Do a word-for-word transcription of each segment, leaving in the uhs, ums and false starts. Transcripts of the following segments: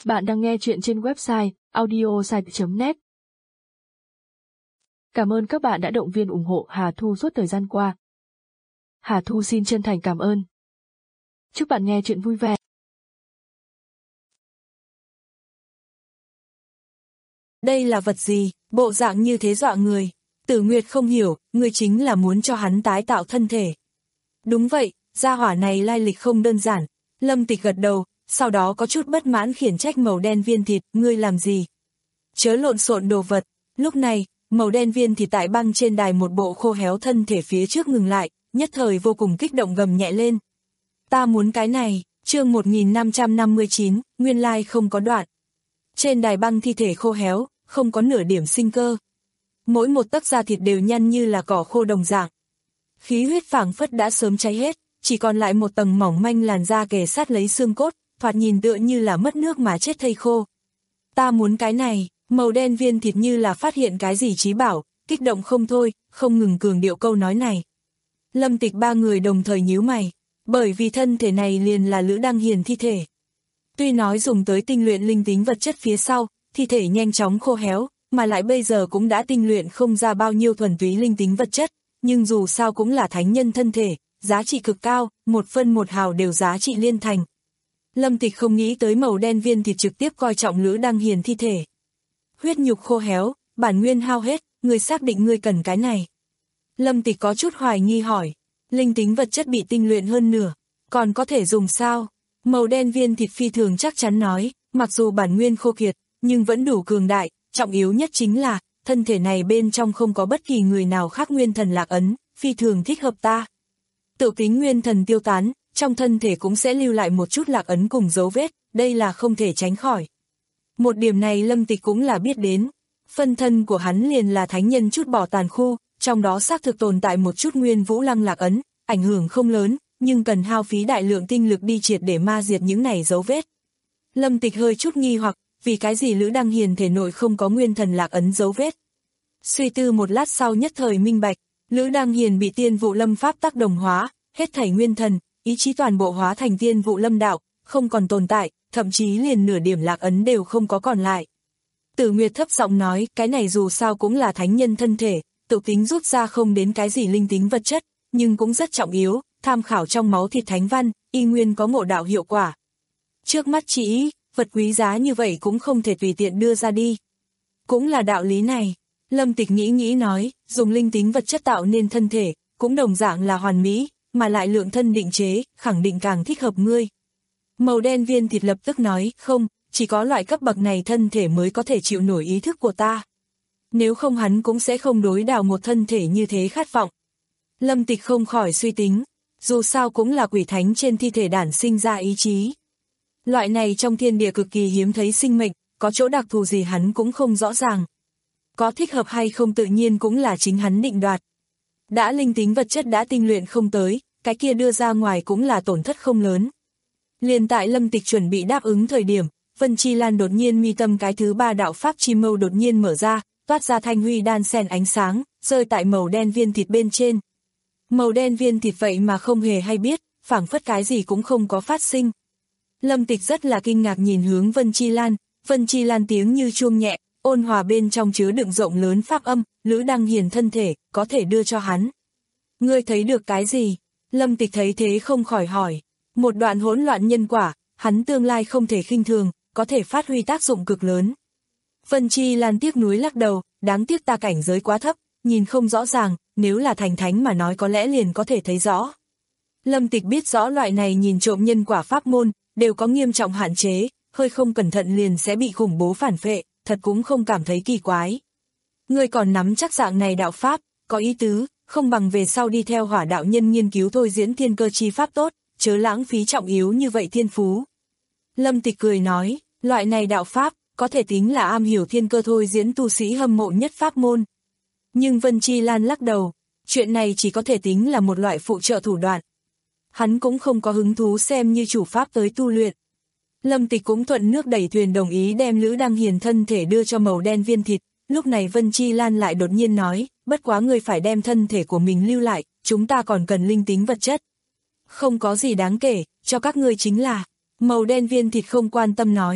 Bạn đang nghe chuyện trên website audiosite chấm net. Cảm ơn các bạn đã động viên ủng hộ Hà Thu suốt thời gian qua. Hà Thu xin chân thành cảm ơn. Chúc bạn nghe chuyện vui vẻ. Đây là vật gì, bộ dạng như thế dọa người. Tử Nguyệt không hiểu, người chính là muốn cho hắn tái tạo thân thể. Đúng vậy, gia hỏa này lai lịch không đơn giản. Lâm Tịch gật đầu, sau đó có chút bất mãn khiển trách màu đen viên thịt, ngươi làm gì? Chớ lộn xộn đồ vật. Lúc này, màu đen viên thịt tại băng trên đài một bộ khô héo thân thể phía trước ngừng lại, nhất thời vô cùng kích động gầm nhẹ lên. Ta muốn cái này, chương một nghìn năm trăm năm mươi chín, nguyên lai không có đoạn. Trên đài băng thi thể khô héo, không có nửa điểm sinh cơ. Mỗi một tấc da thịt đều nhăn như là cỏ khô đồng dạng. Khí huyết phảng phất đã sớm cháy hết, chỉ còn lại một tầng mỏng manh làn da kề sát lấy xương cốt, thoạt nhìn tựa như là mất nước mà chết thây khô. Ta muốn cái này, màu đen viên thịt như là phát hiện cái gì trí bảo, kích động không thôi, không ngừng cường điệu câu nói này. Lâm Tịch ba người đồng thời nhíu mày, bởi vì thân thể này liền là Lữ Đăng Hiền thi thể. Tuy nói dùng tới tinh luyện linh tính vật chất phía sau, thi thể nhanh chóng khô héo, mà lại bây giờ cũng đã tinh luyện không ra bao nhiêu thuần túy linh tính vật chất, nhưng dù sao cũng là thánh nhân thân thể, giá trị cực cao, một phân một hào đều giá trị liên thành. Lâm Tịch không nghĩ tới màu đen viên thịt trực tiếp coi trọng Lữ Đăng Hiền thi thể. Huyết nhục khô héo, bản nguyên hao hết, ngươi xác định ngươi cần cái này. Lâm Tịch có chút hoài nghi hỏi, linh tính vật chất bị tinh luyện hơn nửa, còn có thể dùng sao? Màu đen viên thịt phi thường chắc chắn nói, mặc dù bản nguyên khô kiệt, nhưng vẫn đủ cường đại, trọng yếu nhất chính là, thân thể này bên trong không có bất kỳ người nào khác nguyên thần lạc ấn, phi thường thích hợp ta. Tự tính nguyên thần tiêu tán, trong thân thể cũng sẽ lưu lại một chút lạc ấn cùng dấu vết, đây là không thể tránh khỏi. Một điểm này Lâm Tịch cũng là biết đến, phân thân của hắn liền là thánh nhân chút bỏ tàn khu, trong đó xác thực tồn tại một chút nguyên vũ lăng lạc ấn, ảnh hưởng không lớn, nhưng cần hao phí đại lượng tinh lực đi triệt để ma diệt những này dấu vết. Lâm Tịch hơi chút nghi hoặc, vì cái gì Lữ Đăng Hiền thể nội không có nguyên thần lạc ấn dấu vết. Suy tư một lát sau nhất thời minh bạch, Lữ Đăng Hiền bị tiên vụ lâm pháp tác đồng hóa, hết thảy nguyên thần, ý chí toàn bộ hóa thành tiên vụ lâm đạo, không còn tồn tại, thậm chí liền nửa điểm lạc ấn đều không có còn lại. Tử Nguyệt thấp giọng nói, cái này dù sao cũng là thánh nhân thân thể, tự tính rút ra không đến cái gì linh tính vật chất, nhưng cũng rất trọng yếu, tham khảo trong máu thịt thánh văn, y nguyên có ngộ đạo hiệu quả. Trước mắt chỉ, vật quý giá như vậy cũng không thể tùy tiện đưa ra đi. Cũng là đạo lý này, Lâm Tịch nghĩ nghĩ nói, dùng linh tính vật chất tạo nên thân thể, cũng đồng dạng là hoàn mỹ, mà lại lượng thân định chế, khẳng định càng thích hợp ngươi. Màu đen viên thịt lập tức nói, không, chỉ có loại cấp bậc này thân thể mới có thể chịu nổi ý thức của ta. Nếu không hắn cũng sẽ không đối đào một thân thể như thế khát vọng. Lâm Tịch không khỏi suy tính, dù sao cũng là quỷ thánh trên thi thể đản sinh ra ý chí. Loại này trong thiên địa cực kỳ hiếm thấy sinh mệnh, có chỗ đặc thù gì hắn cũng không rõ ràng. Có thích hợp hay không tự nhiên cũng là chính hắn định đoạt. Đã linh tính vật chất đã tinh luyện không tới, cái kia đưa ra ngoài cũng là tổn thất không lớn. Liền tại Lâm Tịch chuẩn bị đáp ứng thời điểm, Vân Chi Lan đột nhiên mi tâm cái thứ ba đạo pháp chi mâu đột nhiên mở ra, toát ra thanh huy đan xen ánh sáng, rơi tại màu đen viên thịt bên trên. Màu đen viên thịt vậy mà không hề hay biết, phảng phất cái gì cũng không có phát sinh. Lâm Tịch rất là kinh ngạc nhìn hướng Vân Chi Lan, Vân Chi Lan tiếng như chuông nhẹ, ôn hòa bên trong chứa đựng rộng lớn pháp âm, Lữ Đăng Hiền thân thể, có thể đưa cho hắn. Ngươi thấy được cái gì? Lâm Tịch thấy thế không khỏi hỏi. Một đoạn hỗn loạn nhân quả, hắn tương lai không thể khinh thường, có thể phát huy tác dụng cực lớn. Vân Chi Lan tiếc nuối lắc đầu, đáng tiếc ta cảnh giới quá thấp, nhìn không rõ ràng, nếu là thành thánh mà nói có lẽ liền có thể thấy rõ. Lâm Tịch biết rõ loại này nhìn trộm nhân quả pháp môn, đều có nghiêm trọng hạn chế, hơi không cẩn thận liền sẽ bị khủng bố phản phệ, thật cũng không cảm thấy kỳ quái. Ngươi còn nắm chắc dạng này đạo pháp, có ý tứ, không bằng về sau đi theo Hỏa đạo nhân nghiên cứu thôi diễn thiên cơ chi pháp tốt, chớ lãng phí trọng yếu như vậy thiên phú. Lâm Tịch cười nói, loại này đạo pháp, có thể tính là am hiểu thiên cơ thôi diễn tu sĩ hâm mộ nhất pháp môn. Nhưng Vân Chi Lan lắc đầu, chuyện này chỉ có thể tính là một loại phụ trợ thủ đoạn. Hắn cũng không có hứng thú xem như chủ pháp tới tu luyện. Lâm Tịch cũng thuận nước đẩy thuyền đồng ý đem Lữ Đăng Hiền thân thể đưa cho màu đen viên thịt, lúc này Vân Chi Lan lại đột nhiên nói, bất quá người phải đem thân thể của mình lưu lại, chúng ta còn cần linh tính vật chất. Không có gì đáng kể, cho các ngươi chính là, màu đen viên thịt không quan tâm nói.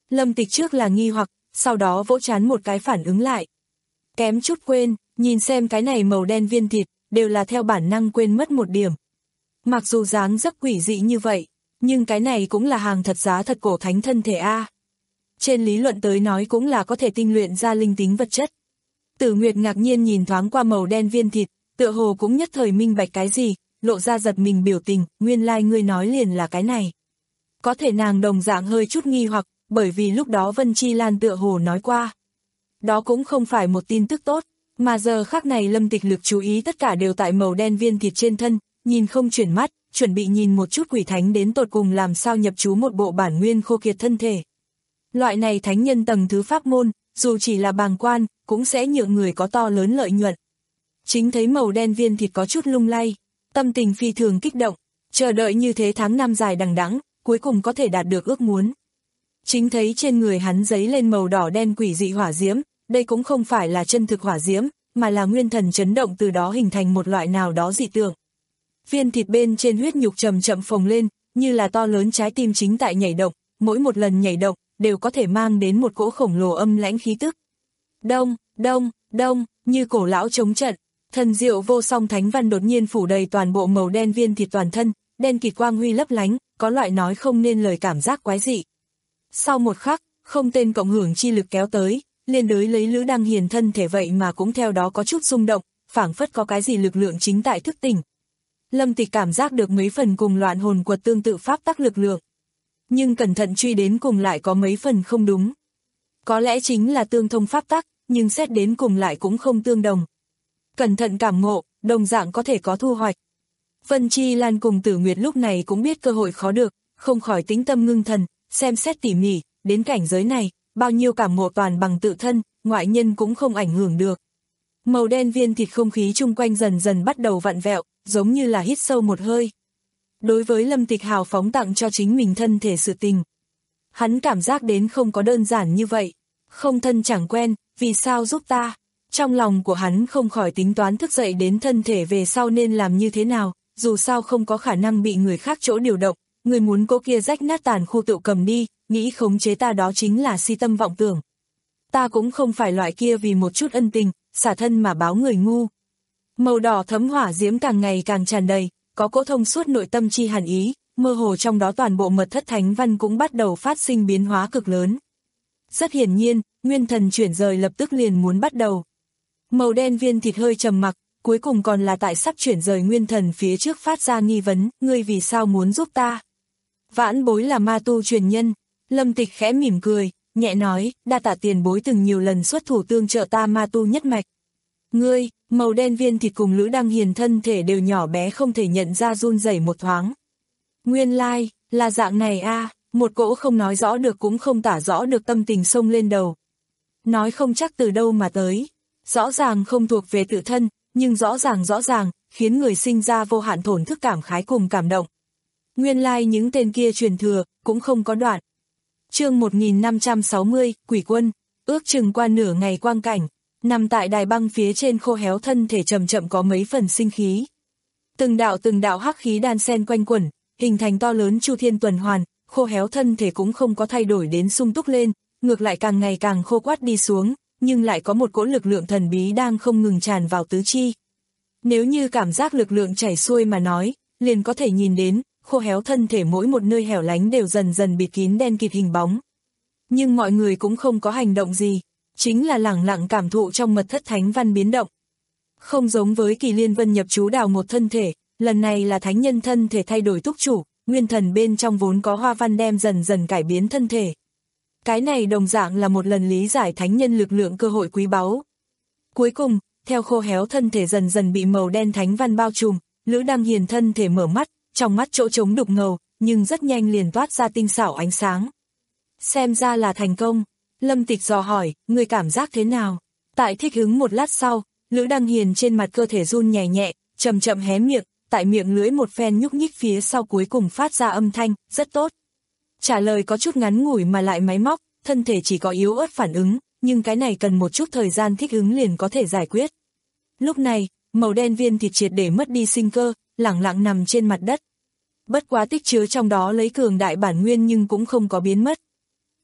Lâm Tịch trước là nghi hoặc, sau đó vỗ trán một cái phản ứng lại. Kém chút quên, nhìn xem cái này màu đen viên thịt, đều là theo bản năng quên mất một điểm. Mặc dù dáng dấp quỷ dị như vậy, nhưng cái này cũng là hàng thật giá thật cổ thánh thân thể A. Trên lý luận tới nói cũng là có thể tinh luyện ra linh tính vật chất. Tử Nguyệt ngạc nhiên nhìn thoáng qua màu đen viên thịt, tựa hồ cũng nhất thời minh bạch cái gì, lộ ra giật mình biểu tình, nguyên lai like ngươi nói liền là cái này. Có thể nàng đồng dạng hơi chút nghi hoặc, bởi vì lúc đó Vân Chi Lan tựa hồ nói qua. Đó cũng không phải một tin tức tốt, mà giờ khắc này Lâm Tịch lực chú ý tất cả đều tại màu đen viên thịt trên thân, nhìn không chuyển mắt, chuẩn bị nhìn một chút quỷ thánh đến tột cùng làm sao nhập chú một bộ bản nguyên khô kiệt thân thể. Loại này thánh nhân tầng thứ pháp môn, dù chỉ là bàng quan, cũng sẽ nhượng người có to lớn lợi nhuận. Chính thấy màu đen viên thịt có chút lung lay, tâm tình phi thường kích động, chờ đợi như thế tháng năm dài đằng đẵng, cuối cùng có thể đạt được ước muốn. Chính thấy trên người hắn giấy lên màu đỏ đen quỷ dị hỏa diễm, đây cũng không phải là chân thực hỏa diễm, mà là nguyên thần chấn động từ đó hình thành một loại nào đó dị tượng. Viên thịt bên trên huyết nhục chậm chậm phồng lên, như là to lớn trái tim chính tại nhảy động, mỗi một lần nhảy động, đều có thể mang đến một cỗ khổng lồ âm lãnh khí tức. Đông, đông, đông, như cổ lão chống trận, thần diệu vô song thánh văn đột nhiên phủ đầy toàn bộ màu đen viên thịt toàn thân, đen kịt quang huy lấp lánh, có loại nói không nên lời cảm giác quái dị. Sau một khắc, không tên cộng hưởng chi lực kéo tới, liên đới lấy Lữ Đăng Hiền thân thể vậy mà cũng theo đó có chút rung động, phảng phất có cái gì lực lượng chính tại thức tỉnh. Lâm Tịch cảm giác được mấy phần cùng loạn hồn quật tương tự pháp tắc lực lượng. Nhưng cẩn thận truy đến cùng lại có mấy phần không đúng. Có lẽ chính là tương thông pháp tắc, nhưng xét đến cùng lại cũng không tương đồng. Cẩn thận cảm ngộ, đồng dạng có thể có thu hoạch. Vân Chi Lan cùng Tử Nguyệt lúc này cũng biết cơ hội khó được, không khỏi tĩnh tâm ngưng thần, xem xét tỉ mỉ, đến cảnh giới này, bao nhiêu cảm ngộ toàn bằng tự thân, ngoại nhân cũng không ảnh hưởng được. Màu đen viên thịt không khí chung quanh dần dần bắt đầu vặn vẹo, giống như là hít sâu một hơi. Đối với Lâm Tịch hào phóng tặng cho chính mình thân thể sự tình. Hắn cảm giác đến không có đơn giản như vậy, không thân chẳng quen, vì sao giúp ta? Trong lòng của hắn không khỏi tính toán thức dậy đến thân thể về sau nên làm như thế nào, dù sao không có khả năng bị người khác chỗ điều động, người muốn cô kia rách nát tàn khu tự cầm đi, nghĩ khống chế ta đó chính là si tâm vọng tưởng. Ta cũng không phải loại kia vì một chút ân tình, xả thân mà báo người ngu. Màu đỏ thấm hỏa diễm càng ngày càng tràn đầy, có cỗ thông suốt nội tâm chi hàn ý, mơ hồ trong đó toàn bộ mật thất thánh văn cũng bắt đầu phát sinh biến hóa cực lớn. Rất hiển nhiên, nguyên thần chuyển rời lập tức liền muốn bắt đầu. Màu đen viên thịt hơi trầm mặc, cuối cùng còn là tại sắp chuyển rời nguyên thần phía trước phát ra nghi vấn, ngươi vì sao muốn giúp ta? Vãn bối là ma tu truyền nhân, Lâm Tịch khẽ mỉm cười, nhẹ nói, đa tạ tiền bối từng nhiều lần xuất thủ tương trợ ta ma tu nhất mạch. Ngươi, màu đen viên thịt cùng Lữ Đăng Hiền thân thể đều nhỏ bé không thể nhận ra run rẩy một thoáng. Nguyên lai, like, là dạng này a, à, một cỗ không nói rõ được cũng không tả rõ được tâm tình xông lên đầu. Nói không chắc từ đâu mà tới, rõ ràng không thuộc về tự thân, nhưng rõ ràng rõ ràng, khiến người sinh ra vô hạn thổn thức cảm khái cùng cảm động. Nguyên lai like những tên kia truyền thừa, cũng không có đoạn. Chương một nghìn năm trăm sáu mươi, Quỷ Quân, ước chừng qua nửa ngày quang cảnh, nằm tại đài băng phía trên khô héo thân thể chậm chậm có mấy phần sinh khí. Từng đạo từng đạo hắc khí đan xen quanh quẩn, hình thành to lớn chu thiên tuần hoàn, khô héo thân thể cũng không có thay đổi đến sung túc lên, ngược lại càng ngày càng khô quát đi xuống, nhưng lại có một cỗ lực lượng thần bí đang không ngừng tràn vào tứ chi. Nếu như cảm giác lực lượng chảy xuôi mà nói, liền có thể nhìn đến, khô héo thân thể mỗi một nơi hẻo lánh đều dần dần bịt kín đen kịt hình bóng. Nhưng mọi người cũng không có hành động gì, chính là lẳng lặng cảm thụ trong mật thất thánh văn biến động. Không giống với Kỳ Liên Vân nhập chú đào một thân thể, lần này là thánh nhân thân thể thay đổi túc chủ, nguyên thần bên trong vốn có hoa văn đem dần dần cải biến thân thể. Cái này đồng dạng là một lần lý giải thánh nhân lực lượng cơ hội quý báu. Cuối cùng, theo khô héo thân thể dần dần bị màu đen thánh văn bao trùm, Lữ Đăng Hiền thân thể mở mắt, trong mắt chỗ trống đục ngầu, nhưng rất nhanh liền toát ra tinh xảo ánh sáng. Xem ra là thành công. Lâm Tịch dò hỏi, người cảm giác thế nào? Tại thích ứng một lát sau, Lữ Đăng Hiền trên mặt cơ thể run nhẹ nhẹ, chậm chậm hé miệng, tại miệng lưỡi một phen nhúc nhích phía sau cuối cùng phát ra âm thanh, rất tốt. Trả lời có chút ngắn ngủi mà lại máy móc, thân thể chỉ có yếu ớt phản ứng, nhưng cái này cần một chút thời gian thích ứng liền có thể giải quyết. Lúc này, màu đen viên thịt triệt để mất đi sinh cơ, lẳng lặng nằm trên mặt đất. Bất quá tích chứa trong đó lấy cường đại bản nguyên nhưng cũng không có biến mất.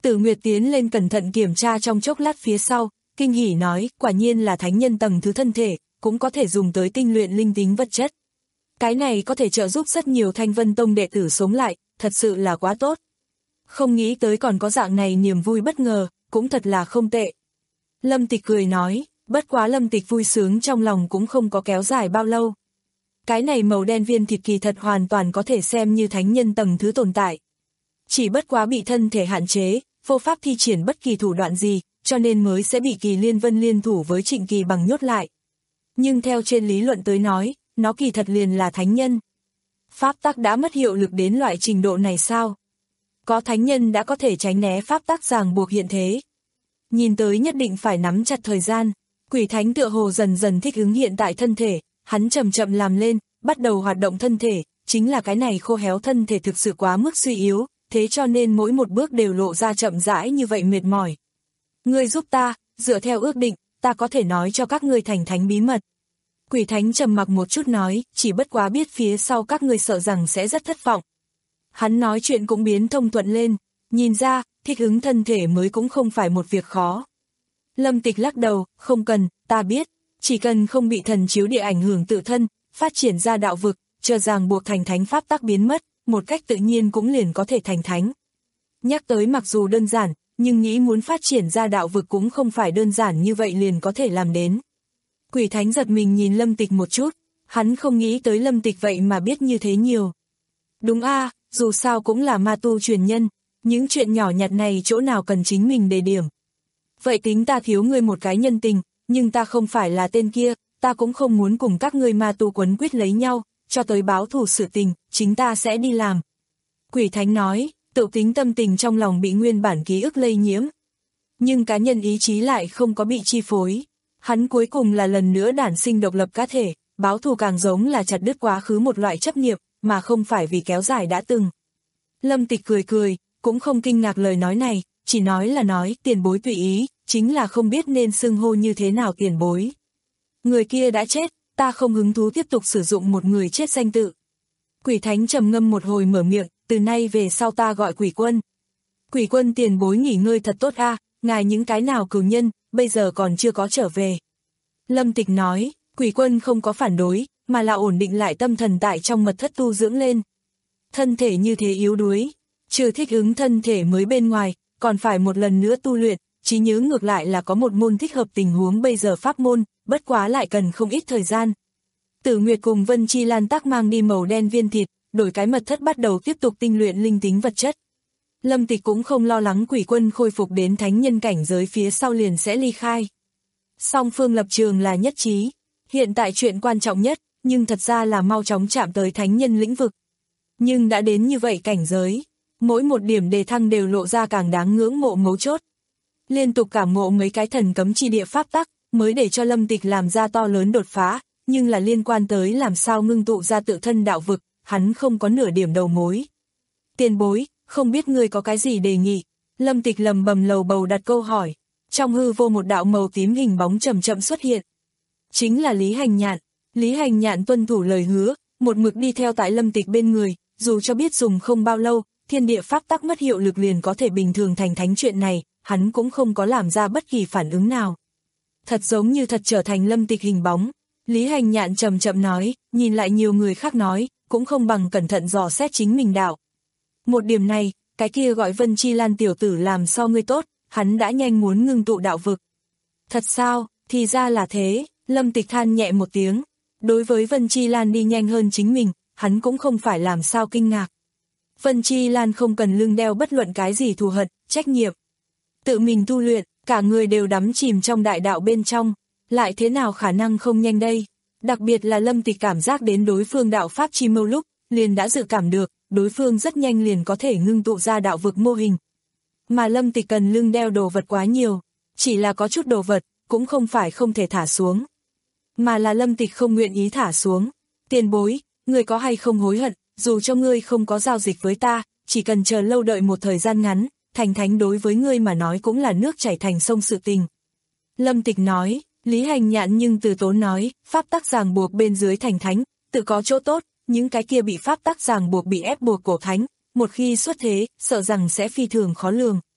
Tử Nguyệt tiến lên cẩn thận kiểm tra trong chốc lát phía sau, kinh hỉ nói, quả nhiên là thánh nhân tầng thứ thân thể, cũng có thể dùng tới tinh luyện linh tính vật chất. Cái này có thể trợ giúp rất nhiều Thanh Vân Tông đệ tử sống lại, thật sự là quá tốt. Không nghĩ tới còn có dạng này niềm vui bất ngờ, cũng thật là không tệ. Lâm Tịch cười nói, bất quá Lâm Tịch vui sướng trong lòng cũng không có kéo dài bao lâu. Cái này màu đen viên thịt kỳ thật hoàn toàn có thể xem như thánh nhân tầng thứ tồn tại. Chỉ bất quá bị thân thể hạn chế, vô pháp thi triển bất kỳ thủ đoạn gì, cho nên mới sẽ bị Kỳ Liên Vân liên thủ với Trịnh Kỳ Bằng nhốt lại. Nhưng theo trên lý luận tới nói, nó kỳ thật liền là thánh nhân. Pháp tắc đã mất hiệu lực đến loại trình độ này sao? Có thánh nhân đã có thể tránh né pháp tắc ràng buộc hiện thế. Nhìn tới nhất định phải nắm chặt thời gian. Quỷ thánh tựa hồ dần dần thích ứng hiện tại thân thể, hắn chậm chậm làm lên, bắt đầu hoạt động thân thể, chính là cái này khô héo thân thể thực sự quá mức suy yếu, thế cho nên mỗi một bước đều lộ ra chậm rãi như vậy mệt mỏi. Ngươi giúp ta, dựa theo ước định, ta có thể nói cho các ngươi thành thánh bí mật. Quỷ thánh trầm mặc một chút nói, chỉ bất quá biết phía sau các ngươi sợ rằng sẽ rất thất vọng. Hắn nói chuyện cũng biến thông thuận lên, nhìn ra, thích ứng thân thể mới cũng không phải một việc khó. Lâm Tịch lắc đầu, không cần, ta biết, chỉ cần không bị thần chiếu địa ảnh hưởng tự thân, phát triển ra đạo vực, chờ ràng buộc thành thánh pháp tắc biến mất, một cách tự nhiên cũng liền có thể thành thánh. Nhắc tới mặc dù đơn giản, nhưng nghĩ muốn phát triển ra đạo vực cũng không phải đơn giản như vậy liền có thể làm đến. Quỷ thánh giật mình nhìn Lâm Tịch một chút, hắn không nghĩ tới Lâm Tịch vậy mà biết như thế nhiều. Đúng a, dù sao cũng là ma tu truyền nhân, những chuyện nhỏ nhặt này chỗ nào cần chính mình đề điểm. Vậy tính ta thiếu ngươi một cái nhân tình, nhưng ta không phải là tên kia, ta cũng không muốn cùng các ngươi ma tu quấn quýt lấy nhau, cho tới báo thù sự tình, chính ta sẽ đi làm. Quỷ thánh nói, tự tính tâm tình trong lòng bị nguyên bản ký ức lây nhiễm. Nhưng cá nhân ý chí lại không có bị chi phối. Hắn cuối cùng là lần nữa đản sinh độc lập cá thể, báo thù càng giống là chặt đứt quá khứ một loại chấp niệm, mà không phải vì kéo dài đã từng. Lâm Tịch cười cười, cũng không kinh ngạc lời nói này, chỉ nói là nói tiền bối tùy ý, chính là không biết nên xưng hô như thế nào tiền bối. Người kia đã chết, ta không hứng thú tiếp tục sử dụng một người chết danh tự. Quỷ thánh trầm ngâm một hồi mở miệng, từ nay về sau ta gọi Quỷ Quân. Quỷ Quân tiền bối nghỉ ngơi thật tốt a, ngài những cái nào cửu nhân, bây giờ còn chưa có trở về. Lâm Tịch nói, Quỷ Quân không có phản đối, mà là ổn định lại tâm thần tại trong mật thất tu dưỡng lên. Thân thể như thế yếu đuối, trừ thích ứng thân thể mới bên ngoài, còn phải một lần nữa tu luyện, trí nhớ ngược lại là có một môn thích hợp tình huống bây giờ pháp môn, bất quá lại cần không ít thời gian. Tử Nguyệt cùng Vân Chi Lan tác mang đi màu đen viên thịt, đổi cái mật thất bắt đầu tiếp tục tinh luyện linh tính vật chất. Lâm Tịch cũng không lo lắng Quỷ Quân khôi phục đến thánh nhân cảnh giới phía sau liền sẽ ly khai. Song phương lập trường là nhất trí, hiện tại chuyện quan trọng nhất, nhưng thật ra là mau chóng chạm tới thánh nhân lĩnh vực. Nhưng đã đến như vậy cảnh giới, mỗi một điểm đề thăng đều lộ ra càng đáng ngưỡng mộ mấu chốt. Liên tục cảm ngộ mấy cái thần cấm chi địa pháp tắc, mới để cho Lâm Tịch làm ra to lớn đột phá, nhưng là liên quan tới làm sao ngưng tụ ra tự thân đạo vực, hắn không có nửa điểm đầu mối. Tiền bối, không biết ngươi có cái gì đề nghị? Lâm Tịch lầm bầm lầu bầu đặt câu hỏi, trong hư vô một đạo màu tím hình bóng chậm chậm xuất hiện. Chính là Lý Hành Nhạn. Lý Hành Nhạn tuân thủ lời hứa, một mực đi theo tại Lâm Tịch bên người, dù cho biết dùng không bao lâu, thiên địa pháp tắc mất hiệu lực liền có thể bình thường thành thánh chuyện này, hắn cũng không có làm ra bất kỳ phản ứng nào. Thật giống như thật trở thành Lâm Tịch hình bóng. Lý Hành Nhạn chậm chậm nói, nhìn lại nhiều người khác nói, cũng không bằng cẩn thận dò xét chính mình đạo. Một điểm này, cái kia gọi Vân Chi Lan tiểu tử làm so ngươi tốt, hắn đã nhanh muốn ngưng tụ đạo vực. Thật sao, thì ra là thế, Lâm Tịch than nhẹ một tiếng. Đối với Vân Chi Lan đi nhanh hơn chính mình, hắn cũng không phải làm sao kinh ngạc. Vân Chi Lan không cần lưng đeo bất luận cái gì thù hận, trách nhiệm. Tự mình tu luyện, cả người đều đắm chìm trong đại đạo bên trong, lại thế nào khả năng không nhanh đây? Đặc biệt là Lâm Tịch cảm giác đến đối phương đạo pháp chi mâu lúc, liền đã dự cảm được, đối phương rất nhanh liền có thể ngưng tụ ra đạo vực mô hình. Mà Lâm Tịch cần lưng đeo đồ vật quá nhiều, chỉ là có chút đồ vật, cũng không phải không thể thả xuống. Mà là Lâm Tịch không nguyện ý thả xuống. Tiền bối, ngươi có hay không hối hận, dù cho ngươi không có giao dịch với ta, chỉ cần chờ lâu đợi một thời gian ngắn, thành thánh đối với ngươi mà nói cũng là nước chảy thành sông sự tình. Lâm Tịch nói, Lý Hành Nhạn nhưng từ tốn nói, pháp tắc ràng buộc bên dưới thành thánh, tự có chỗ tốt, những cái kia bị pháp tắc ràng buộc bị ép buộc cổ thánh, một khi xuất thế, sợ rằng sẽ phi thường khó lường.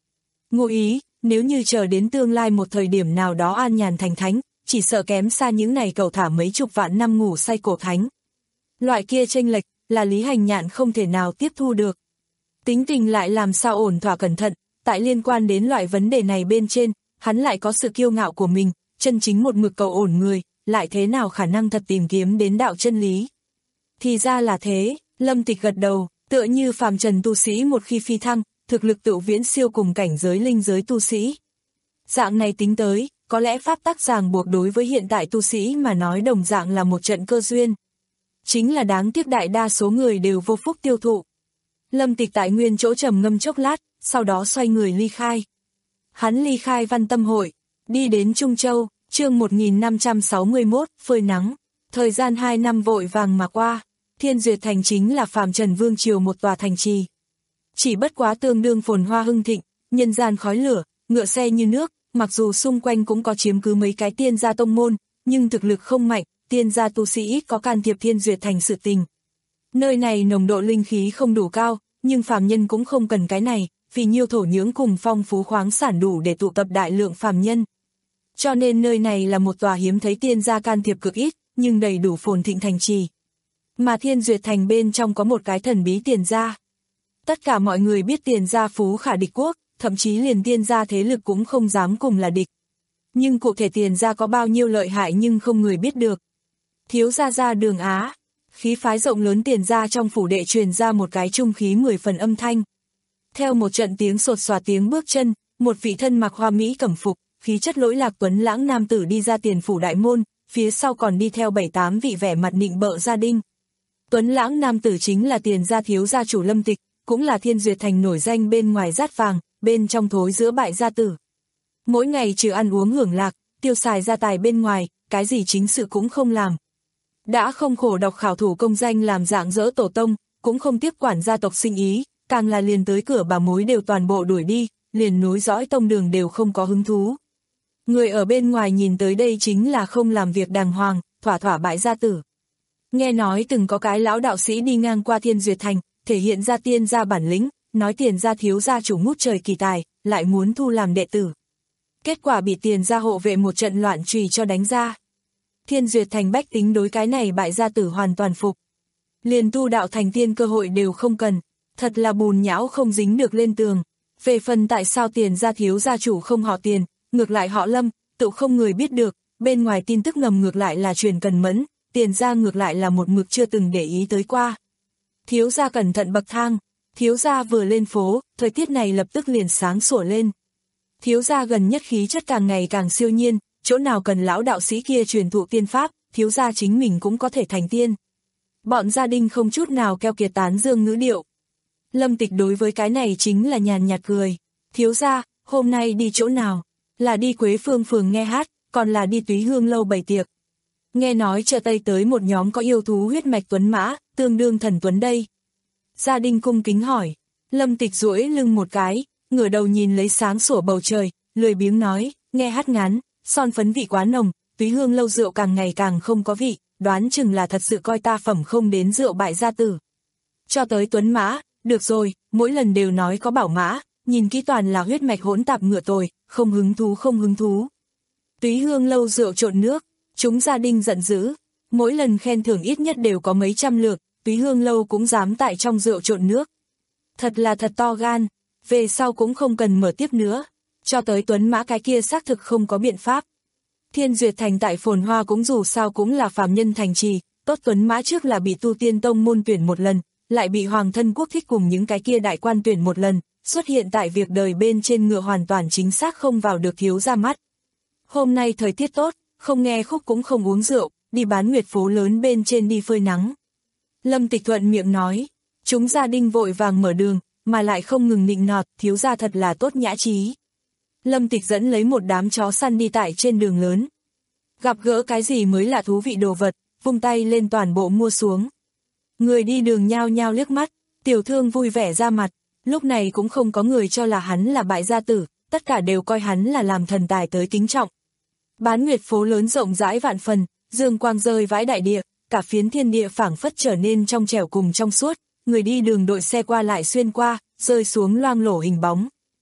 Ngụ ý, nếu như chờ đến tương lai một thời điểm nào đó an nhàn thành thánh, chỉ sợ kém xa những này cậu thả mấy chục vạn năm ngủ say cổ thánh. Loại kia chênh lệch, là Lý Hành Nhạn không thể nào tiếp thu được. Tính tình lại làm sao ổn thỏa cẩn thận, tại liên quan đến loại vấn đề này bên trên, hắn lại có sự kiêu ngạo của mình, chân chính một mực cầu ổn người, lại thế nào khả năng thật tìm kiếm đến đạo chân lý. Thì ra là thế, Lâm Tịch gật đầu, tựa như phàm trần tu sĩ một khi phi thăng, thực lực tự viễn siêu cùng cảnh giới linh giới tu sĩ. Dạng này tính tới, có lẽ pháp tắc ràng buộc đối với hiện tại tu sĩ mà nói đồng dạng là một trận cơ duyên. Chính là đáng tiếc đại đa số người đều vô phúc tiêu thụ. Lâm Tịch tại nguyên chỗ trầm ngâm chốc lát, sau đó xoay người ly khai. Hắn ly khai Văn Tâm Hội, đi đến Trung Châu, chương một nghìn năm trăm sáu mươi mốt, phơi nắng. Thời gian hai năm vội vàng mà qua, Thiên Duyệt Thành chính là phàm trần vương triều một tòa thành trì. Chỉ bất quá tương đương phồn hoa hưng thịnh, nhân gian khói lửa, ngựa xe như nước, mặc dù xung quanh cũng có chiếm cứ mấy cái tiên gia tông môn, nhưng thực lực không mạnh, tiên gia tu sĩ ít có can thiệp Thiên Duyệt Thành sự tình. Nơi này nồng độ linh khí không đủ cao, nhưng phàm nhân cũng không cần cái này, vì nhiêu thổ nhưỡng cùng phong phú khoáng sản đủ để tụ tập đại lượng phàm nhân. Cho nên nơi này là một tòa hiếm thấy tiên gia can thiệp cực ít, nhưng đầy đủ phồn thịnh thành trì. Mà Thiên Duyệt Thành bên trong có một cái thần bí tiền gia. Tất cả mọi người biết tiền gia phú khả địch quốc, thậm chí liền tiên gia thế lực cũng không dám cùng là địch. Nhưng cụ thể tiền gia có bao nhiêu lợi hại nhưng không người biết được. Thiếu gia gia Đường Á, khí phái rộng lớn tiền gia trong phủ đệ truyền ra một cái trung khí mười phần âm thanh. Theo một trận tiếng sột soạt tiếng bước chân, một vị thân mặc hoa mỹ cẩm phục, khí chất lỗi lạc tuấn lãng nam tử đi ra tiền phủ đại môn, phía sau còn đi theo bảy tám vị vẻ mặt nịnh bợ gia đình. Tuấn lãng nam tử chính là tiền gia thiếu gia chủ Lâm Tịch, cũng là Thiên Duyệt Thành nổi danh bên ngoài rát vàng, bên trong thối giữa bại gia tử. Mỗi ngày trừ ăn uống hưởng lạc, tiêu xài gia tài bên ngoài, cái gì chính sự cũng không làm. Đã không khổ đọc khảo thủ công danh làm dạng dỡ tổ tông, cũng không tiếp quản gia tộc sinh ý, càng là liền tới cửa bà mối đều toàn bộ đuổi đi, liền nối dõi tông đường đều không có hứng thú. Người ở bên ngoài nhìn tới đây chính là không làm việc đàng hoàng, thỏa thỏa bại gia tử. Nghe nói từng có cái lão đạo sĩ đi ngang qua Thiên Duyệt Thành, thể hiện ra tiên gia bản lĩnh, nói tiền gia thiếu gia chủ ngút trời kỳ tài, lại muốn thu làm đệ tử. Kết quả bị tiền gia hộ vệ một trận loạn trùy cho đánh ra. Thiên Duyệt Thành bách tính đối cái này bại gia tử hoàn toàn phục. Liền tu đạo thành tiên cơ hội đều không cần, thật là bùn nhão không dính được lên tường. Về phần tại sao tiền gia thiếu gia chủ không họ tiền, ngược lại họ Lâm, tự không người biết được, bên ngoài tin tức ngầm ngược lại là truyền cần mẫn, tiền gia ngược lại là một mực chưa từng để ý tới qua. Thiếu gia cẩn thận bậc thang, thiếu gia vừa lên phố, thời tiết này lập tức liền sáng sủa lên. Thiếu gia gần nhất khí chất càng ngày càng siêu nhiên, chỗ nào cần lão đạo sĩ kia truyền thụ tiên pháp, thiếu gia chính mình cũng có thể thành tiên. Bọn gia đình không chút nào keo kiệt tán dương ngữ điệu. Lâm Tịch đối với cái này chính là nhàn nhạt cười. Thiếu gia, hôm nay đi chỗ nào? Là đi Quế Phương phường nghe hát, còn là đi Túy Hương lâu bày tiệc. Nghe nói chợ Tây tới một nhóm có yêu thú huyết mạch tuấn mã, tương đương thần tuấn đây. Gia đình cung kính hỏi. Lâm Tịch duỗi lưng một cái, ngửa đầu nhìn lấy sáng sủa bầu trời, lười biếng nói, nghe hát ngắn, son phấn vị quá nồng, Túy Hương lâu rượu càng ngày càng không có vị, đoán chừng là thật sự coi ta phẩm không đến rượu bại gia tử. Cho tới tuấn mã, được rồi, mỗi lần đều nói có bảo mã, nhìn kỹ toàn là huyết mạch hỗn tạp ngựa tồi, không hứng thú không hứng thú. Túy Hương lâu rượu trộn nước, chúng gia đình giận dữ, mỗi lần khen thưởng ít nhất đều có mấy trăm lượt, Túy Hương lâu cũng dám tại trong rượu trộn nước. Thật là thật to gan, về sau cũng không cần mở tiếp nữa, cho tới tuấn mã cái kia xác thực không có biện pháp. Thiên Duyệt Thành tại phồn hoa cũng dù sao cũng là phàm nhân thành trì, tốt tuấn mã trước là bị tu tiên tông môn tuyển một lần, lại bị hoàng thân quốc thích cùng những cái kia đại quan tuyển một lần, xuất hiện tại việc đời bên trên ngựa hoàn toàn chính xác không vào được thiếu ra mắt. Hôm nay thời tiết tốt, không nghe khúc cũng không uống rượu, đi bán nguyệt phố lớn bên trên đi phơi nắng. Lâm Tịch thuận miệng nói, chúng gia đình vội vàng mở đường, mà lại không ngừng nịnh nọt, thiếu gia thật là tốt nhã trí. Lâm Tịch dẫn lấy một đám chó săn đi tại trên đường lớn. Gặp gỡ cái gì mới là thú vị đồ vật, vung tay lên toàn bộ mua xuống. Người đi đường nhao nhao liếc mắt, tiểu thương vui vẻ ra mặt, lúc này cũng không có người cho là hắn là bại gia tử, tất cả đều coi hắn là làm thần tài tới kính trọng. Bán nguyệt phố lớn rộng rãi vạn phần, dương quang rơi vãi đại địa, cả phiến thiên địa phảng phất trở nên trong trẻo cùng trong suốt, người đi đường đội xe qua lại xuyên qua, rơi xuống loang lổ hình bóng.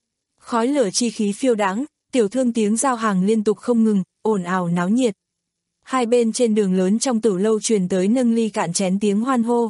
Khói lửa chi khí phiêu đãng, tiểu thương tiếng giao hàng liên tục không ngừng, ồn ào náo nhiệt. Hai bên trên đường lớn trong tử lâu truyền tới nâng ly cạn chén tiếng hoan hô.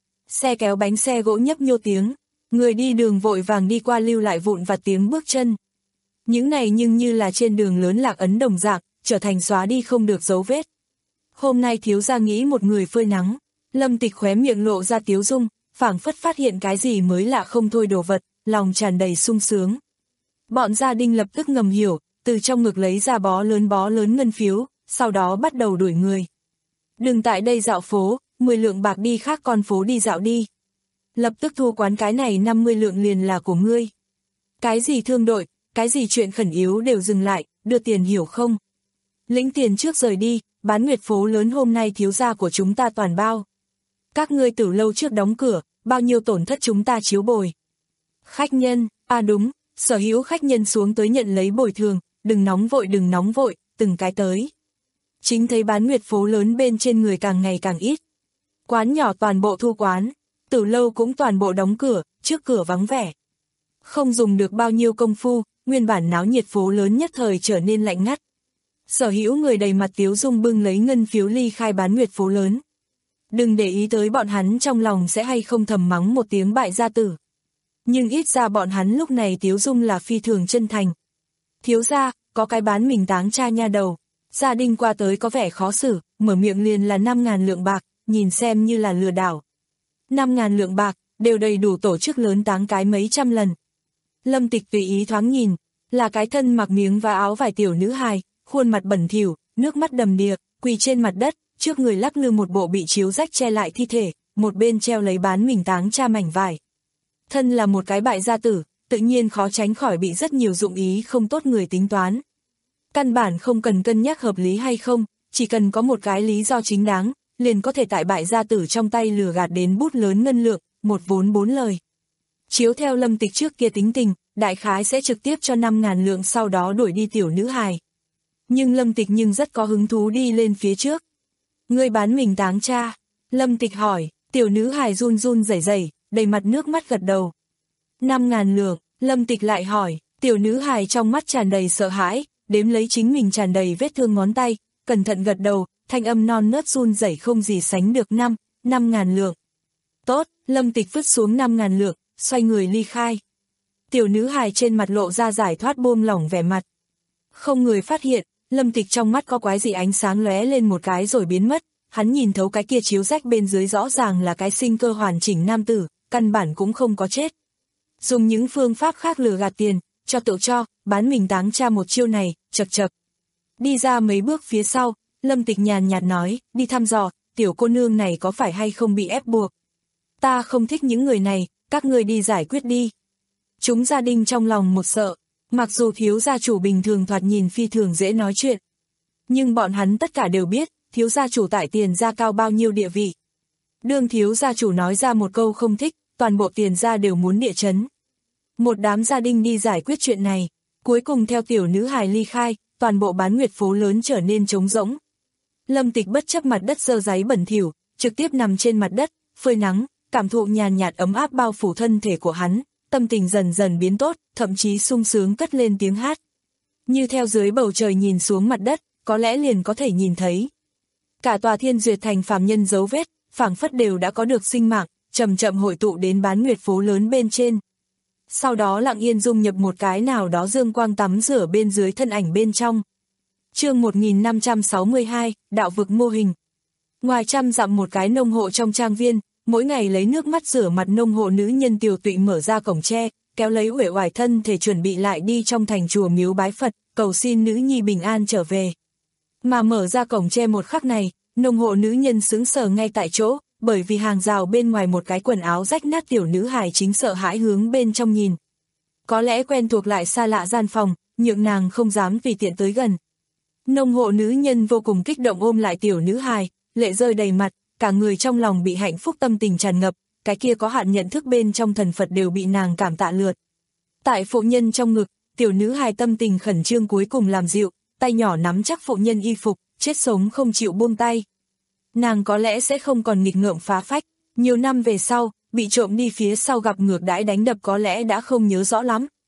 Xe kéo bánh xe gỗ nhấp nhô tiếng, người đi đường vội vàng đi qua lưu lại vụn vặt tiếng bước chân. Những này nhưng như là trên đường lớn lạc ấn đồng dạng, trở thành xóa đi không được dấu vết. Hôm nay thiếu gia nghĩ một người phơi nắng, Lâm Tịch khóe miệng lộ ra tiếu dung, phảng phất phát hiện cái gì mới lạ không thôi đồ vật, lòng tràn đầy sung sướng. Bọn gia đình lập tức ngầm hiểu, từ trong ngực lấy ra bó lớn bó lớn ngân phiếu, sau đó bắt đầu đuổi người. Đừng tại đây dạo phố, mười lượng bạc đi khác con phố đi dạo đi. Lập tức thu quán cái này năm mươi lượng liền là của ngươi. Cái gì thương đội, cái gì chuyện khẩn yếu đều dừng lại, đưa tiền hiểu không? Lĩnh tiền trước rời đi, bán nguyệt phố lớn hôm nay thiếu gia của chúng ta toàn bao. Các ngươi tử lâu trước đóng cửa, bao nhiêu tổn thất chúng ta chiếu bồi. Khách nhân, à đúng, sở hữu khách nhân xuống tới nhận lấy bồi thường, đừng nóng vội đừng nóng vội, từng cái tới. Chính thấy bán nguyệt phố lớn bên trên người càng ngày càng ít. Quán nhỏ toàn bộ thu quán, tử lâu cũng toàn bộ đóng cửa, trước cửa vắng vẻ. Không dùng được bao nhiêu công phu, nguyên bản náo nhiệt phố lớn nhất thời trở nên lạnh ngắt. Sở hữu người đầy mặt tiếu dung bưng lấy ngân phiếu ly khai bán nguyệt phố lớn. Đừng để ý tới bọn hắn trong lòng sẽ hay không thầm mắng một tiếng bại gia tử. Nhưng ít ra bọn hắn lúc này tiếu dung là phi thường chân thành. Thiếu gia, có cái bán mình táng cha nha đầu. Gia đình qua tới có vẻ khó xử, mở miệng liền là năm ngàn lượng bạc, nhìn xem như là lừa đảo. năm ngàn lượng bạc, đều đầy đủ tổ chức lớn táng cái mấy trăm lần. Lâm Tịch tùy ý thoáng nhìn, là cái thân mặc miếng và áo vải tiểu nữ hài, khuôn mặt bẩn thỉu, nước mắt đầm đìa, quỳ trên mặt đất, trước người lắc lư một bộ bị chiếu rách che lại thi thể, một bên treo lấy bán mình táng cha mảnh vải. Thân là một cái bại gia tử, tự nhiên khó tránh khỏi bị rất nhiều dụng ý không tốt người tính toán. Căn bản không cần cân nhắc hợp lý hay không, chỉ cần có một cái lý do chính đáng, liền có thể tại bại gia tử trong tay lừa gạt đến bút lớn ngân lượng, một vốn bốn lời. Chiếu theo Lâm Tịch trước kia tính tình, đại khái sẽ trực tiếp cho năm ngàn lượng sau đó đuổi đi tiểu nữ hài. Nhưng Lâm Tịch nhưng rất có hứng thú đi lên phía trước. Ngươi bán mình táng cha? Lâm Tịch hỏi, tiểu nữ hài run run rẩy rẩy, đầy mặt nước mắt gật đầu. Năm ngàn lượng, Lâm Tịch lại hỏi, tiểu nữ hài trong mắt tràn đầy sợ hãi, đếm lấy chính mình tràn đầy vết thương ngón tay, cẩn thận gật đầu, thanh âm non nớt run rẩy không gì sánh được năm, năm ngàn lượng. Tốt, Lâm Tịch vứt xuống năm ngàn lượng, xoay người ly khai. Tiểu nữ hài trên mặt lộ ra giải thoát buông lỏng vẻ mặt. Không người phát hiện, Lâm Tịch trong mắt có quái gì ánh sáng lóe lên một cái rồi biến mất, hắn nhìn thấu cái kia chiếu rách bên dưới rõ ràng là cái sinh cơ hoàn chỉnh nam tử, căn bản cũng không có chết. Dùng những phương pháp khác lừa gạt tiền, cho tự cho, bán mình táng cha một chiêu này, chật chật. Đi ra mấy bước phía sau, Lâm Tịch nhàn nhạt nói, đi thăm dò, tiểu cô nương này có phải hay không bị ép buộc. Ta không thích những người này, các ngươi đi giải quyết đi. Chúng gia đình trong lòng một sợ, mặc dù thiếu gia chủ bình thường thoạt nhìn phi thường dễ nói chuyện. Nhưng bọn hắn tất cả đều biết, thiếu gia chủ tại tiền gia cao bao nhiêu địa vị. Đương thiếu gia chủ nói ra một câu không thích, toàn bộ tiền gia đều muốn địa chấn. Một đám gia đình đi giải quyết chuyện này, cuối cùng theo tiểu nữ hài ly khai, toàn bộ bán nguyệt phố lớn trở nên trống rỗng. Lâm Tịch bất chấp mặt đất dơ giấy bẩn thỉu, trực tiếp nằm trên mặt đất, phơi nắng, cảm thụ nhàn nhạt ấm áp bao phủ thân thể của hắn, tâm tình dần dần biến tốt, thậm chí sung sướng cất lên tiếng hát. Như theo dưới bầu trời nhìn xuống mặt đất, có lẽ liền có thể nhìn thấy. Cả tòa Thiên Duyệt thành phàm nhân dấu vết, phảng phất đều đã có được sinh mạng, chậm chậm hội tụ đến bán nguyệt phố lớn bên trên. Sau đó lặng yên dung nhập một cái nào đó dương quang tắm rửa bên dưới thân ảnh bên trong. Chương một nghìn năm trăm sáu mươi hai, đạo vực mô hình. Ngoài trăm dặm một cái nông hộ trong trang viên, mỗi ngày lấy nước mắt rửa mặt nông hộ nữ nhân tiều tụy mở ra cổng tre, kéo lấy uể oải thân thể chuẩn bị lại đi trong thành chùa miếu bái Phật, cầu xin nữ nhi bình an trở về. Mà mở ra cổng tre một khắc này, nông hộ nữ nhân sững sờ ngay tại chỗ, bởi vì hàng rào bên ngoài một cái quần áo rách nát tiểu nữ hài chính sợ hãi hướng bên trong nhìn. Có lẽ quen thuộc lại xa lạ gian phòng, nhượng nàng không dám tùy tiện tới gần. Nông hộ nữ nhân vô cùng kích động ôm lại tiểu nữ hài, lệ rơi đầy mặt, cả người trong lòng bị hạnh phúc tâm tình tràn ngập, cái kia có hạn nhận thức bên trong thần Phật đều bị nàng cảm tạ lượt. Tại phụ nhân trong ngực, tiểu nữ hài tâm tình khẩn trương cuối cùng làm dịu, tay nhỏ nắm chắc phụ nhân y phục, chết sống không chịu buông tay. Nàng có lẽ sẽ không còn nghịch ngợm phá phách, nhiều năm về sau, bị trộm đi phía sau gặp ngược đãi đánh đập có lẽ đã không nhớ rõ lắm.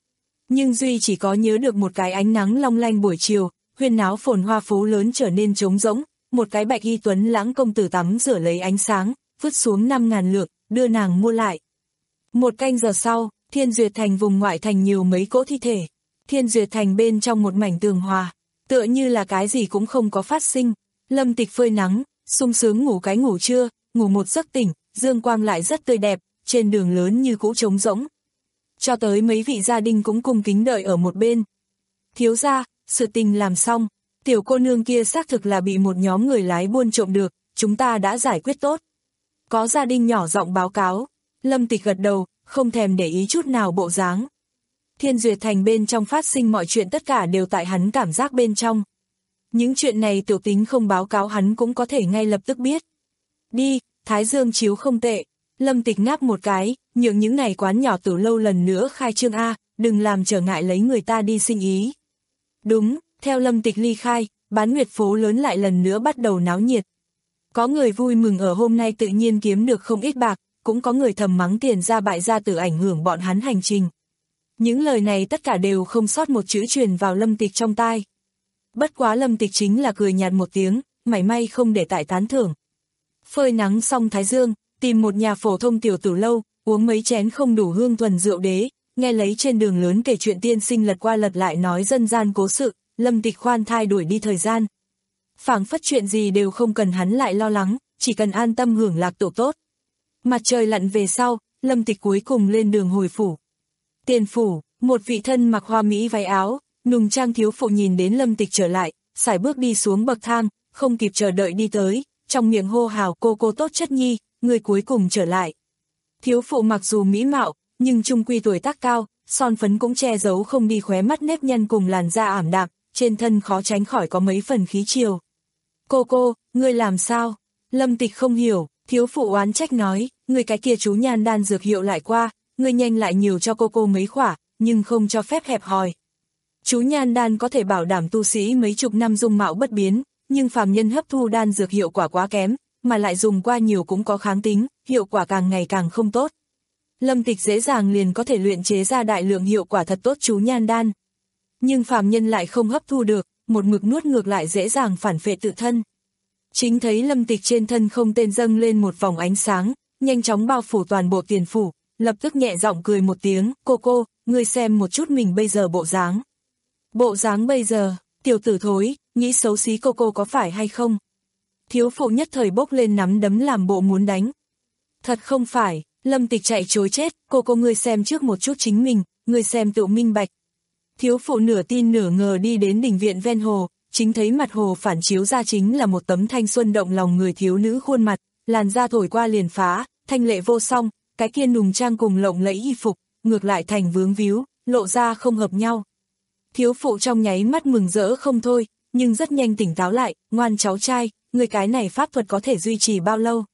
Nhưng Duy chỉ có nhớ được một cái ánh nắng long lanh buổi chiều, huyên náo phồn hoa phố lớn trở nên trống rỗng, một cái bạch y tuấn lãng công tử tắm rửa lấy ánh sáng, vứt xuống năm ngàn lượng, đưa nàng mua lại. Một canh giờ sau, Thiên Duyệt Thành vùng ngoại thành nhiều mấy cỗ thi thể. Thiên Duyệt Thành bên trong một mảnh tường hòa, tựa như là cái gì cũng không có phát sinh. Lâm Tịch phơi nắng, sung sướng ngủ cái ngủ trưa, ngủ một giấc tỉnh, dương quang lại rất tươi đẹp, trên đường lớn như cũ trống rỗng. Cho tới mấy vị gia đình cũng cung kính đợi ở một bên. Thiếu gia, sự tình làm xong, tiểu cô nương kia xác thực là bị một nhóm người lái buôn trộm được, chúng ta đã giải quyết tốt. Có gia đình nhỏ giọng báo cáo, Lâm Tịch gật đầu, không thèm để ý chút nào bộ dáng. Thiên Duyệt Thành bên trong phát sinh mọi chuyện tất cả đều tại hắn cảm giác bên trong. Những chuyện này tiểu tính không báo cáo hắn cũng có thể ngay lập tức biết. Đi, Thái Dương chiếu không tệ. Lâm Tịch ngáp một cái, nhượng những này quán nhỏ từ lâu lần nữa khai trương A, đừng làm trở ngại lấy người ta đi sinh ý. Đúng, theo Lâm Tịch ly khai, bán nguyệt phố lớn lại lần nữa bắt đầu náo nhiệt. Có người vui mừng ở hôm nay tự nhiên kiếm được không ít bạc, cũng có người thầm mắng tiền ra bại gia tử ảnh hưởng bọn hắn hành trình. Những lời này tất cả đều không sót một chữ truyền vào Lâm Tịch trong tai. Bất quá Lâm Tịch chính là cười nhạt một tiếng, mảy may không để tại tán thưởng. Phơi nắng xong thái dương, tìm một nhà phổ thông tiểu tử lâu, uống mấy chén không đủ hương thuần rượu đế, nghe lấy trên đường lớn kể chuyện tiên sinh lật qua lật lại nói dân gian cố sự, Lâm Tịch khoan thai đuổi đi thời gian. Phảng phất chuyện gì đều không cần hắn lại lo lắng, chỉ cần an tâm hưởng lạc tổ tốt. Mặt trời lặn về sau, Lâm Tịch cuối cùng lên đường hồi phủ. Tiền phủ, một vị thân mặc hoa mỹ váy áo, nùng trang thiếu phụ nhìn đến Lâm Tịch trở lại, sải bước đi xuống bậc thang, không kịp chờ đợi đi tới, trong miệng hô hào cô cô tốt chất nhi, người cuối cùng trở lại. Thiếu phụ mặc dù mỹ mạo, nhưng trung quy tuổi tác cao, son phấn cũng che giấu không đi khóe mắt nếp nhăn cùng làn da ảm đạm, trên thân khó tránh khỏi có mấy phần khí chiều. Cô cô, ngươi làm sao? Lâm Tịch không hiểu, thiếu phụ oán trách nói, người cái kia chú nhan đan dược hiệu lại qua, ngươi nhanh lại nhiều cho cô cô mấy khỏa, nhưng không cho phép hẹp hòi. Chú nhan đan có thể bảo đảm tu sĩ mấy chục năm dung mạo bất biến, nhưng phàm nhân hấp thu đan dược hiệu quả quá kém, mà lại dùng qua nhiều cũng có kháng tính, hiệu quả càng ngày càng không tốt. Lâm Tịch dễ dàng liền có thể luyện chế ra đại lượng hiệu quả thật tốt chú nhan đan. Nhưng phàm nhân lại không hấp thu được, một mực nuốt ngược lại dễ dàng phản phệ tự thân. Chính thấy Lâm Tịch trên thân không tên dâng lên một vòng ánh sáng, nhanh chóng bao phủ toàn bộ tiền phủ, lập tức nhẹ giọng cười một tiếng, cô cô, ngươi xem một chút mình bây giờ bộ dáng. Bộ dáng bây giờ, tiểu tử thối, nghĩ xấu xí cô cô có phải hay không? Thiếu phụ nhất thời bốc lên nắm đấm làm bộ muốn đánh. Thật không phải, Lâm Tịch chạy chối chết, cô cô ngươi xem trước một chút chính mình, ngươi xem tự minh bạch. Thiếu phụ nửa tin nửa ngờ đi đến đình viện ven hồ, chính thấy mặt hồ phản chiếu ra chính là một tấm thanh xuân động lòng người thiếu nữ khuôn mặt, làn da thổi qua liền phá, thanh lệ vô song, cái kia nùng trang cùng lộng lẫy y phục, ngược lại thành vướng víu, lộ ra không hợp nhau. Thiếu phụ trong nháy mắt mừng rỡ không thôi, nhưng rất nhanh tỉnh táo lại, ngoan cháu trai, người cái này pháp thuật có thể duy trì bao lâu?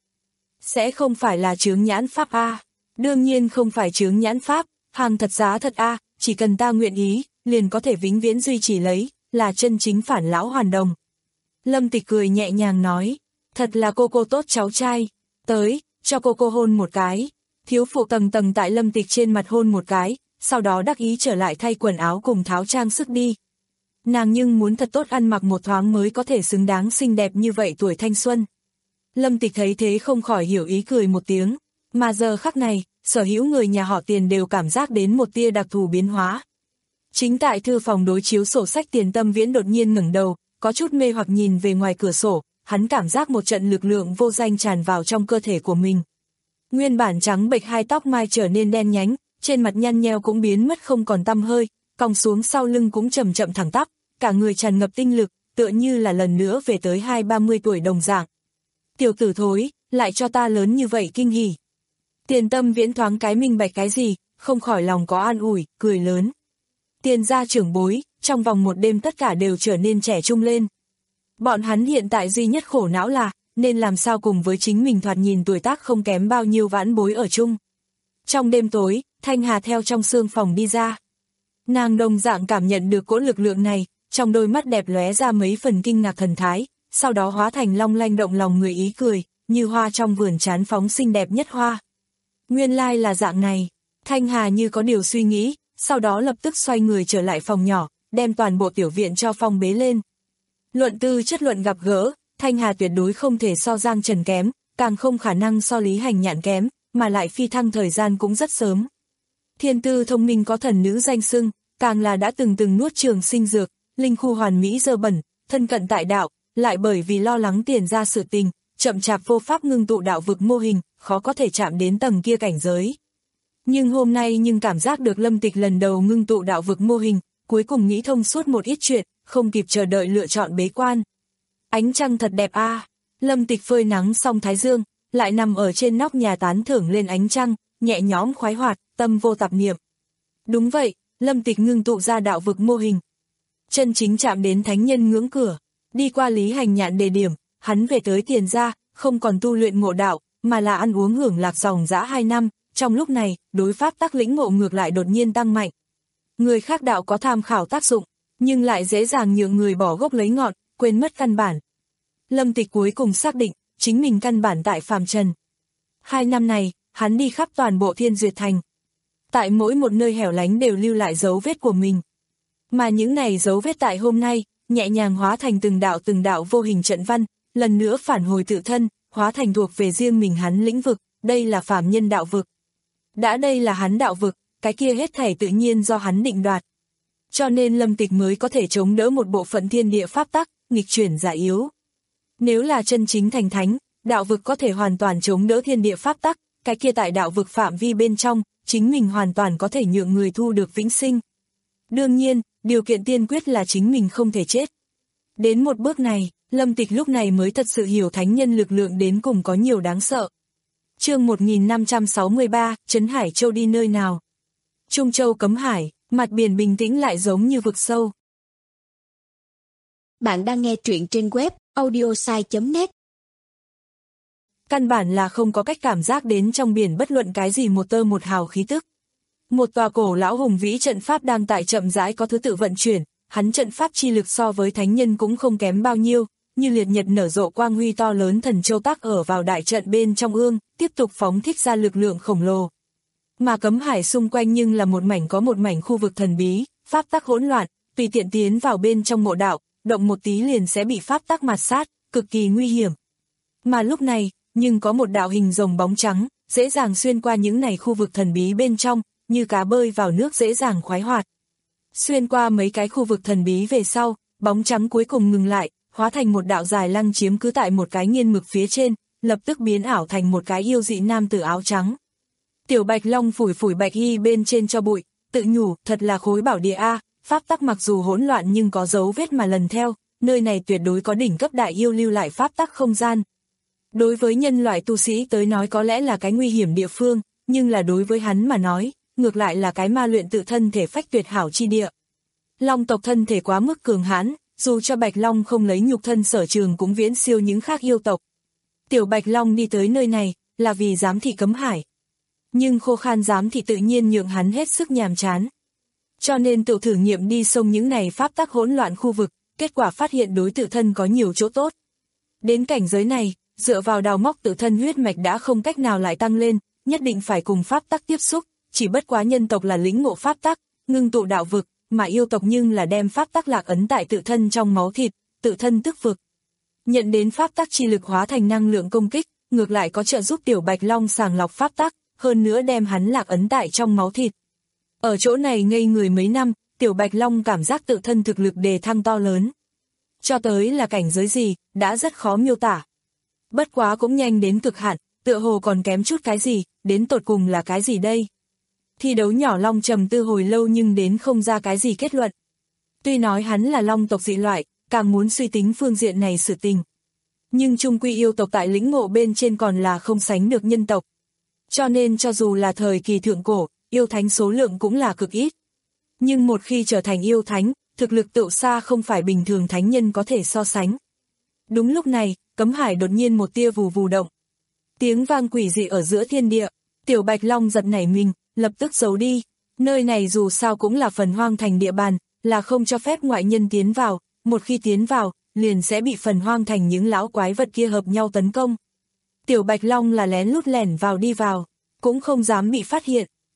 Sẽ không phải là chướng nhãn pháp a? Đương nhiên không phải chướng nhãn pháp, hàng thật giá thật a, chỉ cần ta nguyện ý, liền có thể vĩnh viễn duy trì lấy, là chân chính phản lão hoàn đồng. Lâm Tịch cười nhẹ nhàng nói, thật là cô cô tốt cháu trai, tới, cho cô cô hôn một cái. Thiếu phụ tầng tầng tại Lâm Tịch trên mặt hôn một cái, sau đó đắc ý trở lại thay quần áo cùng tháo trang sức đi. Nàng nhưng muốn thật tốt ăn mặc một thoáng mới có thể xứng đáng xinh đẹp như vậy tuổi thanh xuân. Lâm Tịch thấy thế không khỏi hiểu ý cười một tiếng, mà giờ khắc này, sở hữu người nhà họ Tiền đều cảm giác đến một tia đặc thù biến hóa. Chính tại thư phòng đối chiếu sổ sách Tiền Tâm Viễn đột nhiên ngẩng đầu, có chút mê hoặc nhìn về ngoài cửa sổ, hắn cảm giác một trận lực lượng vô danh tràn vào trong cơ thể của mình. Nguyên bản trắng bệch hai tóc mai trở nên đen nhánh, trên mặt nhăn nheo cũng biến mất không còn tăm hơi, cong xuống sau lưng cũng chậm chậm thẳng tắp, cả người tràn ngập tinh lực, tựa như là lần nữa về tới hai ba mươi tuổi đồng dạng. Tiểu tử thối, lại cho ta lớn như vậy kinh hỉ. Tiền Tâm Viễn thoáng cái minh bạch cái gì, không khỏi lòng có an ủi, cười lớn. Tiền gia trưởng bối, trong vòng một đêm tất cả đều trở nên trẻ trung lên. Bọn hắn hiện tại duy nhất khổ não là, nên làm sao cùng với chính mình thoạt nhìn tuổi tác không kém bao nhiêu vãn bối ở chung. Trong đêm tối, Thanh Hà theo trong sương phòng đi ra. Nàng đồng dạng cảm nhận được cỗ lực lượng này, trong đôi mắt đẹp lóe ra mấy phần kinh ngạc thần thái, sau đó hóa thành long lanh động lòng người ý cười, như hoa trong vườn trán phóng xinh đẹp nhất hoa. Nguyên lai là dạng này, Thanh Hà như có điều suy nghĩ, sau đó lập tức xoay người trở lại phòng nhỏ, đem toàn bộ tiểu viện cho phong bế lên. Luận tư chất luận gặp gỡ, Thanh Hà tuyệt đối không thể so Giang Trần kém, càng không khả năng so Lý Hành Nhạn kém, mà lại phi thăng thời gian cũng rất sớm. Thiên tư thông minh có thần nữ danh xưng, càng là đã từng từng nuốt trường sinh dược, linh khu hoàn mỹ dơ bẩn, thân cận tại đạo, lại bởi vì lo lắng tiền ra sự tình, chậm chạp vô pháp ngưng tụ đạo vực mô hình, khó có thể chạm đến tầng kia cảnh giới. Nhưng hôm nay nhưng cảm giác được Lâm Tịch lần đầu ngưng tụ đạo vực mô hình, cuối cùng nghĩ thông suốt một ít chuyện, không kịp chờ đợi lựa chọn bế quan. Ánh trăng thật đẹp a. À. Lâm Tịch phơi nắng xong thái dương, lại nằm ở trên nóc nhà tán thưởng lên ánh trăng, nhẹ nhõm khoái hoạt, tâm vô tạp niệm. Đúng vậy, Lâm Tịch ngưng tụ ra đạo vực mô hình. Chân chính chạm đến thánh nhân ngưỡng cửa, đi qua Lý Hành Nhạn đề điểm, hắn về tới Tiền gia, không còn tu luyện ngộ đạo, mà là ăn uống hưởng lạc dòng dã hai năm, trong lúc này, đối pháp tắc lĩnh ngộ ngược lại đột nhiên tăng mạnh. Người khác đạo có tham khảo tác dụng, nhưng lại dễ dàng nhường người bỏ gốc lấy ngọn, quên mất căn bản. Lâm Tịch cuối cùng xác định, chính mình căn bản tại phàm trần. Hai năm này, hắn đi khắp toàn bộ Thiên Duyệt Thành. Tại mỗi một nơi hẻo lánh đều lưu lại dấu vết của mình. Mà những này dấu vết tại hôm nay, nhẹ nhàng hóa thành từng đạo từng đạo vô hình trận văn, lần nữa phản hồi tự thân, hóa thành thuộc về riêng mình hắn lĩnh vực, đây là phàm nhân đạo vực. Đã đây là hắn đạo vực, cái kia hết thảy tự nhiên do hắn định đoạt. Cho nên Lâm Tịch mới có thể chống đỡ một bộ phận thiên địa pháp tắc, nghịch chuyển giả yếu. Nếu là chân chính thành thánh, đạo vực có thể hoàn toàn chống đỡ thiên địa pháp tắc, cái kia tại đạo vực phạm vi bên trong, chính mình hoàn toàn có thể nhượng người thu được vĩnh sinh. Đương nhiên, điều kiện tiên quyết là chính mình không thể chết. Đến một bước này, Lâm Tịch lúc này mới thật sự hiểu thánh nhân lực lượng đến cùng có nhiều đáng sợ. Chương một nghìn năm trăm sáu mươi ba, Trấn Hải Châu đi nơi nào? Trung Châu cấm hải, mặt biển bình tĩnh lại giống như vực sâu. Bạn đang nghe truyện trên web audiosai chấm net. Căn bản là không có cách cảm giác đến trong biển bất luận cái gì một tơ một hào khí tức. Một tòa cổ lão hùng vĩ trận pháp đang tại chậm rãi có thứ tự vận chuyển, hắn trận pháp chi lực so với thánh nhân cũng không kém bao nhiêu, như liệt nhật nở rộ quang huy to lớn thần châu tác ở vào đại trận bên trong ương, tiếp tục phóng thích ra lực lượng khổng lồ. Mà cấm hải xung quanh nhưng là một mảnh có một mảnh khu vực thần bí, pháp tắc hỗn loạn, tùy tiện tiến vào bên trong mộ đạo, động một tí liền sẽ bị pháp tắc mạt sát, cực kỳ nguy hiểm. Mà lúc này, nhưng có một đạo hình rồng bóng trắng, dễ dàng xuyên qua những này khu vực thần bí bên trong, như cá bơi vào nước dễ dàng khoái hoạt. Xuyên qua mấy cái khu vực thần bí về sau, bóng trắng cuối cùng ngừng lại, hóa thành một đạo dài lăng chiếm cứ tại một cái nghiên mực phía trên, lập tức biến ảo thành một cái yêu dị nam tử áo trắng. Tiểu Bạch Long phủi phủi bạch y bên trên cho bụi, tự nhủ, thật là khối bảo địa a, pháp tắc mặc dù hỗn loạn nhưng có dấu vết mà lần theo, nơi này tuyệt đối có đỉnh cấp đại yêu lưu lại pháp tắc không gian. Đối với nhân loại tu sĩ tới nói có lẽ là cái nguy hiểm địa phương, nhưng là đối với hắn mà nói, ngược lại là cái ma luyện tự thân thể phách tuyệt hảo chi địa. Long tộc thân thể quá mức cường hãn, dù cho Bạch Long không lấy nhục thân sở trường cũng viễn siêu những khác yêu tộc. Tiểu Bạch Long đi tới nơi này, là vì giám thị cấm hải. Nhưng khô khan giám thị tự nhiên nhượng hắn hết sức nhàm chán. Cho nên tự thử nghiệm đi xông những này pháp tắc hỗn loạn khu vực, kết quả phát hiện đối tự thân có nhiều chỗ tốt. Đến cảnh giới này, dựa vào đào móc tự thân huyết mạch đã không cách nào lại tăng lên, nhất định phải cùng pháp tắc tiếp xúc, chỉ bất quá nhân tộc là lĩnh ngộ pháp tắc, ngưng tụ đạo vực, mà yêu tộc nhưng là đem pháp tắc lạc ấn tại tự thân trong máu thịt, tự thân tức vực. Nhận đến pháp tắc chi lực hóa thành năng lượng công kích, ngược lại có trợ giúp Tiểu Bạch Long sàng lọc pháp tắc, hơn nữa đem hắn lạc ấn tại trong máu thịt. Ở chỗ này ngây người mấy năm, Tiểu Bạch Long cảm giác tự thân thực lực đề thăng to lớn. Cho tới là cảnh giới gì, đã rất khó miêu tả. Bất quá cũng nhanh đến cực hạn, tựa hồ còn kém chút cái gì, đến tột cùng là cái gì đây? Thi đấu nhỏ Long trầm tư hồi lâu nhưng đến không ra cái gì kết luận. Tuy nói hắn là Long tộc dị loại, càng muốn suy tính phương diện này sự tình. Nhưng chung quy yêu tộc tại lĩnh ngộ bên trên còn là không sánh được nhân tộc. Cho nên cho dù là thời kỳ thượng cổ, yêu thánh số lượng cũng là cực ít. Nhưng một khi trở thành yêu thánh, thực lực tựu xa không phải bình thường thánh nhân có thể so sánh. Đúng lúc này, cấm hải đột nhiên một tia vù vù động. Tiếng vang quỷ dị ở giữa thiên địa, Tiểu Bạch Long giật nảy mình, lập tức giấu đi. Nơi này dù sao cũng là phần hoang thành địa bàn, là không cho phép ngoại nhân tiến vào, một khi tiến vào, liền sẽ bị phần hoang thành những lão quái vật kia hợp nhau tấn công. Tiểu Bạch Long là lén lút lẻn vào đi vào, cũng không dám bị phát hiện.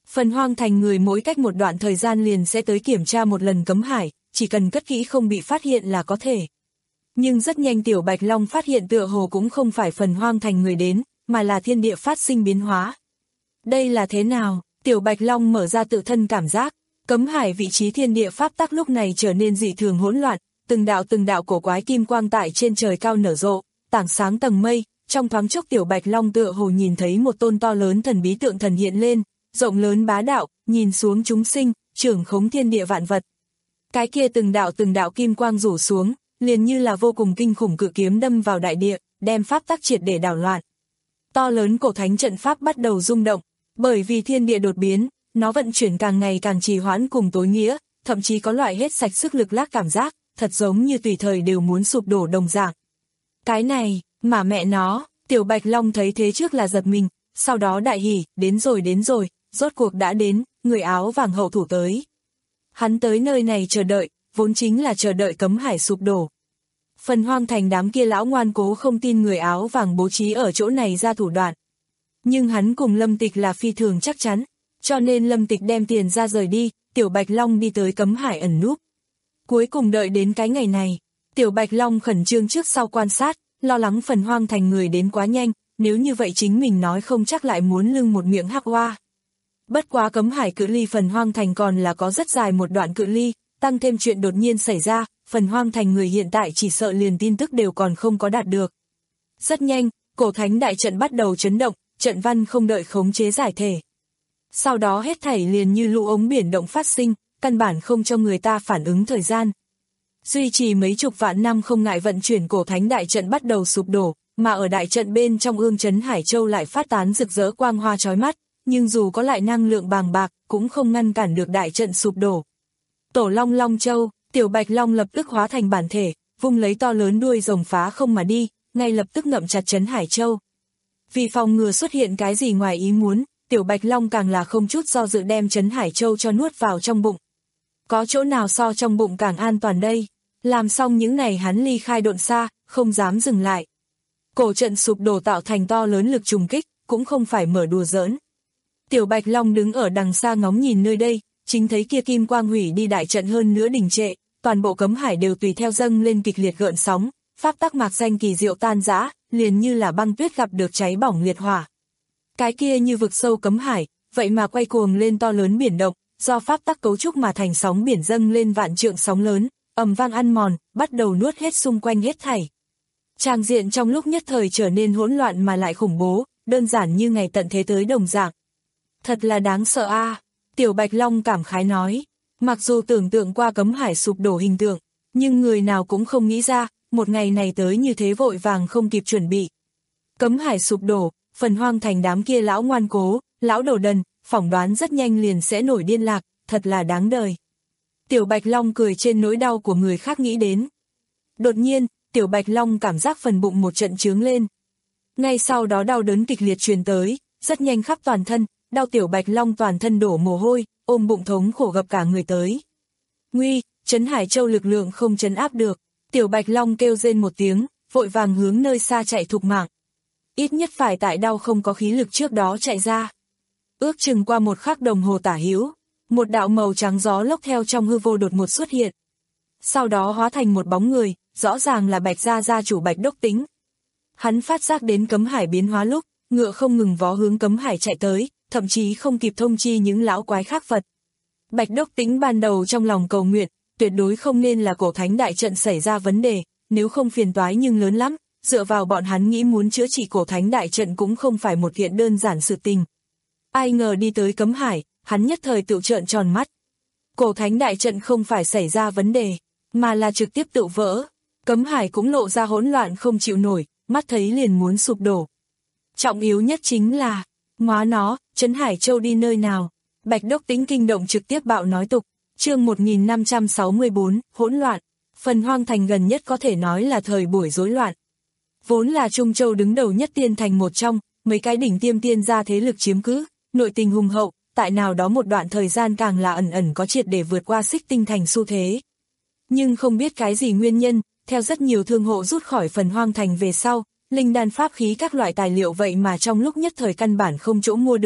Phần Hoang Thành người mỗi cách một đoạn thời gian liền sẽ tới kiểm tra một lần cấm hải, chỉ cần cất kỹ không bị phát hiện là có thể. Nhưng rất nhanh Tiểu Bạch Long phát hiện tựa hồ cũng không phải Phần Hoang Thành người đến, mà là thiên địa phát sinh biến hóa. Đây là thế nào? Tiểu Bạch Long mở ra tự thân cảm giác, cấm hải vị trí thiên địa pháp tắc lúc này trở nên dị thường hỗn loạn, từng đạo từng đạo cổ quái kim quang tại trên trời cao nở rộ, tảng sáng tầng mây, trong thoáng chốc Tiểu Bạch Long tựa hồ nhìn thấy một tôn to lớn thần bí tượng thần hiện lên, rộng lớn bá đạo, nhìn xuống chúng sinh, trưởng khống thiên địa vạn vật. Cái kia từng đạo từng đạo kim quang rủ xuống, liền như là vô cùng kinh khủng cự kiếm đâm vào đại địa, đem pháp tắc triệt để đảo loạn. To lớn cổ thánh trận pháp bắt đầu rung động, bởi vì thiên địa đột biến, nó vận chuyển càng ngày càng trì hoãn cùng tối nghĩa, thậm chí có loại hết sạch sức lực lác cảm giác, thật giống như tùy thời đều muốn sụp đổ đồng dạng. Cái này, mà mẹ nó, Tiểu Bạch Long thấy thế trước là giật mình, sau đó đại hỉ, đến rồi đến rồi, rốt cuộc đã đến, người áo vàng hậu thủ tới. Hắn tới nơi này chờ đợi, vốn chính là chờ đợi cấm hải sụp đổ. Phần Hoang Thành đám kia lão ngoan cố không tin người áo vàng bố trí ở chỗ này ra thủ đoạn. Nhưng hắn cùng Lâm Tịch là phi thường chắc chắn, cho nên Lâm Tịch đem tiền ra rời đi, Tiểu Bạch Long đi tới cấm hải ẩn núp. Cuối cùng đợi đến cái ngày này, Tiểu Bạch Long khẩn trương trước sau quan sát, lo lắng Phần Hoang Thành người đến quá nhanh, nếu như vậy chính mình nói không chắc lại muốn lưng một miệng hắc hoa. Bất quá cấm hải cự ly Phần Hoang Thành còn là có rất dài một đoạn cự ly, tăng thêm chuyện đột nhiên xảy ra, Phần Hoang Thành người hiện tại chỉ sợ liền tin tức đều còn không có đạt được. Rất nhanh, cổ thánh đại trận bắt đầu chấn động, trận văn không đợi khống chế giải thể. Sau đó hết thảy liền như lũ ống biển động phát sinh, căn bản không cho người ta phản ứng thời gian. Duy trì mấy chục vạn năm không ngại vận chuyển cổ thánh đại trận bắt đầu sụp đổ, mà ở đại trận bên trong ương trấn Hải Châu lại phát tán rực rỡ quang hoa chói mắt, nhưng dù có lại năng lượng bàng bạc, cũng không ngăn cản được đại trận sụp đổ. Tổ Long Long Châu, Tiểu Bạch Long lập tức hóa thành bản thể, vung lấy to lớn đuôi rồng phá không mà đi, ngay lập tức ngậm chặt trấn Hải Châu. Vì phòng ngừa xuất hiện cái gì ngoài ý muốn, Tiểu Bạch Long càng là không chút do dự đem trấn Hải Châu cho nuốt vào trong bụng. Có chỗ nào so trong bụng càng an toàn đây? Làm xong những này hắn ly khai độn xa, không dám dừng lại. Cổ trận sụp đổ tạo thành to lớn lực trùng kích, cũng không phải mở đùa giỡn. Tiểu Bạch Long đứng ở đằng xa ngóng nhìn nơi đây, chính thấy kia kim quang hủy đi đại trận hơn nữa đình trệ, toàn bộ cấm hải đều tùy theo dâng lên kịch liệt gợn sóng, pháp tắc mạc danh kỳ diệu tan rã, liền như là băng tuyết gặp được cháy bỏng liệt hỏa. Cái kia như vực sâu cấm hải, vậy mà quay cuồng lên to lớn biển động, do pháp tắc cấu trúc mà thành sóng biển dâng lên vạn trượng sóng lớn, ầm vang ăn mòn, bắt đầu nuốt hết xung quanh hết thảy. Tràng diện trong lúc nhất thời trở nên hỗn loạn mà lại khủng bố, đơn giản như ngày tận thế tới đồng dạng. Thật là đáng sợ a, à. Tiểu Bạch Long cảm khái nói, mặc dù tưởng tượng qua cấm hải sụp đổ hình tượng, nhưng người nào cũng không nghĩ ra, một ngày này tới như thế vội vàng không kịp chuẩn bị. Cấm hải sụp đổ, Phần Hoang Thành đám kia lão ngoan cố, lão đầu đần, phỏng đoán rất nhanh liền sẽ nổi điên lạc, thật là đáng đời. Tiểu Bạch Long cười trên nỗi đau của người khác nghĩ đến. Đột nhiên, Tiểu Bạch Long cảm giác phần bụng một trận chướng lên. Ngay sau đó đau đớn kịch liệt truyền tới, rất nhanh khắp toàn thân, đau Tiểu Bạch Long toàn thân đổ mồ hôi, ôm bụng thống khổ gặp cả người tới. Nguy, trấn Hải Châu lực lượng không trấn áp được, Tiểu Bạch Long kêu rên một tiếng, vội vàng hướng nơi xa chạy thục mạng. Ít nhất phải tại đau không có khí lực trước đó chạy ra. Ước chừng qua một khắc đồng hồ tả hữu, một đạo màu trắng gió lốc theo trong hư vô đột ngột xuất hiện. Sau đó hóa thành một bóng người, rõ ràng là Bạch Gia gia chủ Bạch Đốc Tính. Hắn phát giác đến cấm hải biến hóa lúc, ngựa không ngừng vó hướng cấm hải chạy tới, thậm chí không kịp thông chi những lão quái khác vật. Bạch Đốc Tính ban đầu trong lòng cầu nguyện, tuyệt đối không nên là cổ thánh đại trận xảy ra vấn đề, nếu không phiền toái nhưng lớn lắm, dựa vào bọn hắn nghĩ muốn chữa trị cổ thánh đại trận cũng không phải một chuyện đơn giản sự tình. Ai ngờ đi tới cấm hải, hắn nhất thời tự trợn tròn mắt. Cổ thánh đại trận không phải xảy ra vấn đề, mà là trực tiếp tự vỡ. Cấm hải cũng lộ ra hỗn loạn không chịu nổi, mắt thấy liền muốn sụp đổ. Trọng yếu nhất chính là, ngóa nó, trấn Hải Châu đi nơi nào? Bạch Đốc Tính kinh động trực tiếp bạo nói tục. Chương một nghìn năm trăm sáu mươi tư, hỗn loạn. Phần Hoang Thành gần nhất có thể nói là thời buổi rối loạn. Vốn là Trung Châu đứng đầu nhất tiên thành một trong, mấy cái đỉnh tiêm tiên gia thế lực chiếm cứ, nội tình hùng hậu, tại nào đó một đoạn thời gian càng là ẩn ẩn có triệt để vượt qua Xích Tinh thành xu thế. Nhưng không biết cái gì nguyên nhân, theo rất nhiều thương hộ rút khỏi Phần Hoang Thành về sau, linh đan pháp khí các loại tài liệu vậy mà trong lúc nhất thời căn bản không chỗ mua được,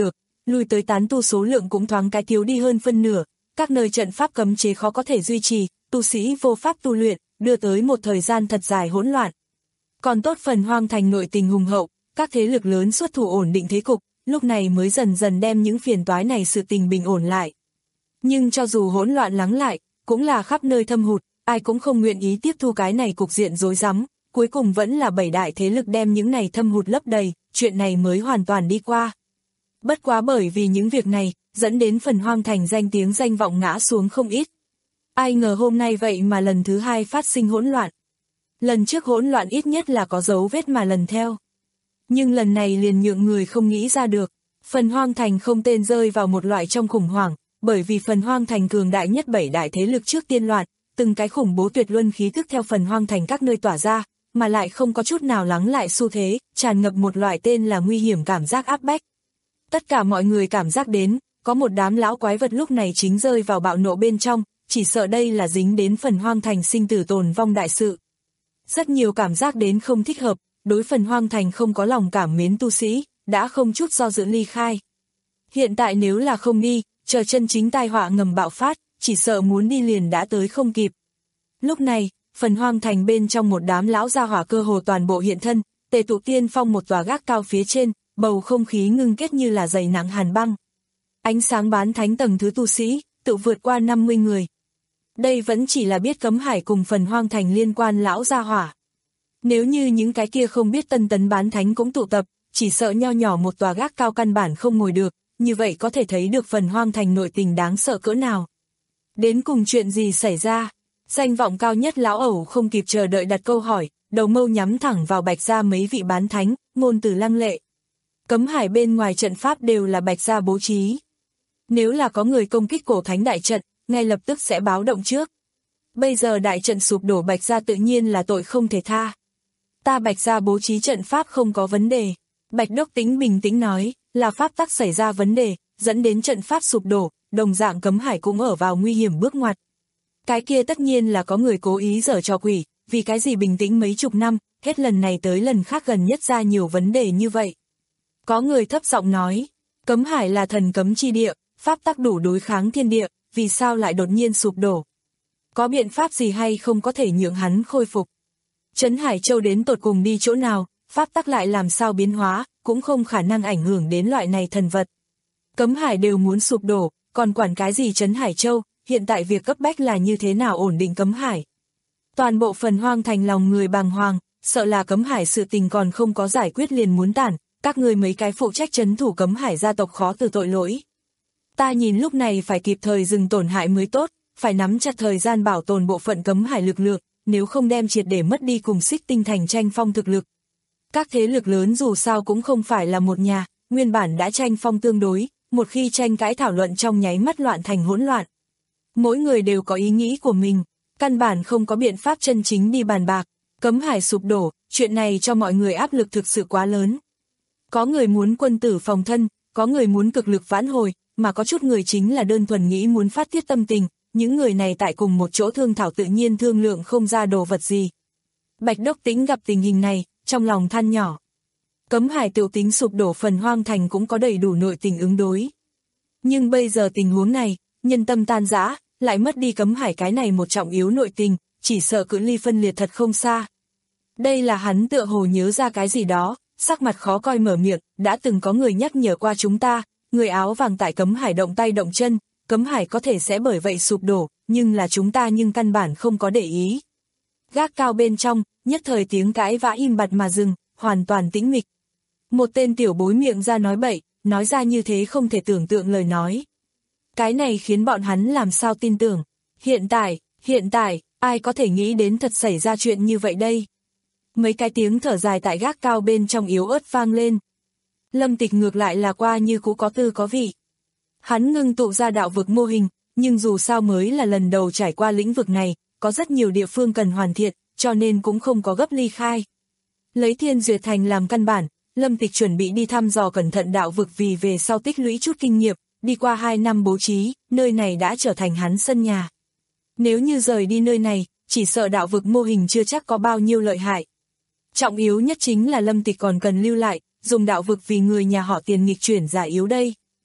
lui tới tán tu số lượng cũng thoáng cái thiếu đi hơn phân nửa, các nơi trận pháp cấm chế khó có thể duy trì, tu sĩ vô pháp tu luyện, đưa tới một thời gian thật dài hỗn loạn. Còn tốt phần Hoang Thành nội tình hùng hậu, các thế lực lớn xuất thủ ổn định thế cục, lúc này mới dần dần đem những phiền toái này sự tình bình ổn lại. Nhưng cho dù hỗn loạn lắng lại, cũng là khắp nơi thâm hụt, ai cũng không nguyện ý tiếp thu cái này cục diện rối rắm, cuối cùng vẫn là bảy đại thế lực đem những này thâm hụt lấp đầy, chuyện này mới hoàn toàn đi qua. Bất quá bởi vì những việc này, dẫn đến phần Hoang Thành danh tiếng danh vọng ngã xuống không ít. Ai ngờ hôm nay vậy mà lần thứ hai phát sinh hỗn loạn. Lần trước hỗn loạn ít nhất là có dấu vết mà lần theo. Nhưng lần này liền nhượng người không nghĩ ra được. Phần Hoang Thành không tên rơi vào một loại trong khủng hoảng, bởi vì phần Hoang Thành cường đại nhất bảy đại thế lực trước tiên loạn, từng cái khủng bố tuyệt luân khí thức theo phần Hoang Thành các nơi tỏa ra, mà lại không có chút nào lắng lại xu thế, tràn ngập một loại tên là nguy hiểm cảm giác áp bách. Tất cả mọi người cảm giác đến, có một đám lão quái vật lúc này chính rơi vào bạo nộ bên trong, chỉ sợ đây là dính đến phần Hoang Thành sinh tử tồn vong đại sự. Rất nhiều cảm giác đến không thích hợp, đối phần Hoang Thành không có lòng cảm mến tu sĩ, đã không chút do dự ly khai. Hiện tại nếu là không đi, chờ chân chính tai họa ngầm bạo phát, chỉ sợ muốn đi liền đã tới không kịp. Lúc này, phần Hoang Thành bên trong một đám lão gia hỏa cơ hồ toàn bộ hiện thân, tề tụ tiên phong một tòa gác cao phía trên, bầu không khí ngưng kết như là dày nặng hàn băng. Ánh sáng bán thánh tầng thứ tu sĩ, tự vượt qua năm mươi người. Đây vẫn chỉ là biết cấm hải cùng phần Hoang Thành liên quan lão gia hỏa. Nếu như những cái kia không biết tân tấn bán thánh cũng tụ tập, chỉ sợ nho nhỏ một tòa gác cao căn bản không ngồi được, như vậy có thể thấy được phần Hoang Thành nội tình đáng sợ cỡ nào. Đến cùng chuyện gì xảy ra? Danh vọng cao nhất lão ẩu không kịp chờ đợi đặt câu hỏi, đầu mâu nhắm thẳng vào Bạch gia mấy vị bán thánh, ngôn từ lăng lệ. Cấm hải bên ngoài trận pháp đều là Bạch gia bố trí. Nếu là có người công kích cổ thánh đại trận, ngay lập tức sẽ báo động trước. Bây giờ đại trận sụp đổ Bạch gia tự nhiên là tội không thể tha. Ta Bạch gia bố trí trận pháp không có vấn đề. Bạch Đốc Tính bình tĩnh nói, là pháp tắc xảy ra vấn đề, dẫn đến trận pháp sụp đổ, đồng dạng cấm hải cũng ở vào nguy hiểm bước ngoặt. Cái kia tất nhiên là có người cố ý giở trò quỷ, vì cái gì bình tĩnh mấy chục năm, hết lần này tới lần khác gần nhất ra nhiều vấn đề như vậy. Có người thấp giọng nói, cấm hải là thần cấm chi địa, pháp tắc đủ đối kháng thiên địa, vì sao lại đột nhiên sụp đổ? Có biện pháp gì hay không có thể nhượng hắn khôi phục? Trấn Hải Châu đến tột cùng đi chỗ nào, pháp tắc lại làm sao biến hóa, cũng không khả năng ảnh hưởng đến loại này thần vật. Cấm hải đều muốn sụp đổ, còn quản cái gì Trấn Hải Châu, hiện tại việc cấp bách là như thế nào ổn định cấm hải. Toàn bộ phần Hoang Thành lòng người bàng hoàng, sợ là cấm hải sự tình còn không có giải quyết liền muốn tản, các người mấy cái phụ trách trấn thủ cấm hải gia tộc khó từ tội lỗi. Ta nhìn lúc này phải kịp thời dừng tổn hại mới tốt, phải nắm chặt thời gian bảo tồn bộ phận cấm hải lực lượng, nếu không đem triệt để mất đi cùng Xích Tinh Thành tranh phong thực lực. Các thế lực lớn dù sao cũng không phải là một nhà, nguyên bản đã tranh phong tương đối, một khi tranh cãi thảo luận trong nháy mắt loạn thành hỗn loạn. Mỗi người đều có ý nghĩ của mình, căn bản không có biện pháp chân chính đi bàn bạc, cấm hải sụp đổ, chuyện này cho mọi người áp lực thực sự quá lớn. Có người muốn quân tử phòng thân, có người muốn cực lực vãn hồi, mà có chút người chính là đơn thuần nghĩ muốn phát tiết tâm tình, những người này tại cùng một chỗ thương thảo tự nhiên thương lượng không ra đồ vật gì. Bạch Đốc Tính gặp tình hình này, trong lòng than nhỏ. Cấm hải tiểu tính sụp đổ phần Hoang Thành cũng có đầy đủ nội tình ứng đối. Nhưng bây giờ tình huống này, nhân tâm tan rã, lại mất đi cấm hải cái này một trọng yếu nội tình, chỉ sợ cự ly phân liệt thật không xa. Đây là hắn tựa hồ nhớ ra cái gì đó, sắc mặt khó coi mở miệng, đã từng có người nhắc nhở qua chúng ta, người áo vàng tại cấm hải động tay động chân, cấm hải có thể sẽ bởi vậy sụp đổ, nhưng là chúng ta nhưng căn bản không có để ý. Gác cao bên trong, nhất thời tiếng cãi vã im bặt mà dừng, hoàn toàn tĩnh mịch. Một tên tiểu bối miệng ra nói bậy, nói ra như thế không thể tưởng tượng lời nói. Cái này khiến bọn hắn làm sao tin tưởng. Hiện tại, hiện tại, ai có thể nghĩ đến thật xảy ra chuyện như vậy đây? Mấy cái tiếng thở dài tại gác cao bên trong yếu ớt vang lên. Lâm Tịch ngược lại là qua như cũ có tư có vị. Hắn ngưng tụ ra đạo vực mô hình, nhưng dù sao mới là lần đầu trải qua lĩnh vực này, có rất nhiều địa phương cần hoàn thiện, cho nên cũng không có gấp ly khai. Lấy Thiên Duyệt Thành làm căn bản, Lâm Tịch chuẩn bị đi thăm dò cẩn thận đạo vực vì về sau tích lũy chút kinh nghiệm, đi qua hai năm bố trí, nơi này đã trở thành hắn sân nhà. Nếu như rời đi nơi này, chỉ sợ đạo vực mô hình chưa chắc có bao nhiêu lợi hại. Trọng yếu nhất chính là Lâm Tịch còn cần lưu lại, dùng đạo vực vì người nhà họ Tiền nghịch chuyển giả yếu đây.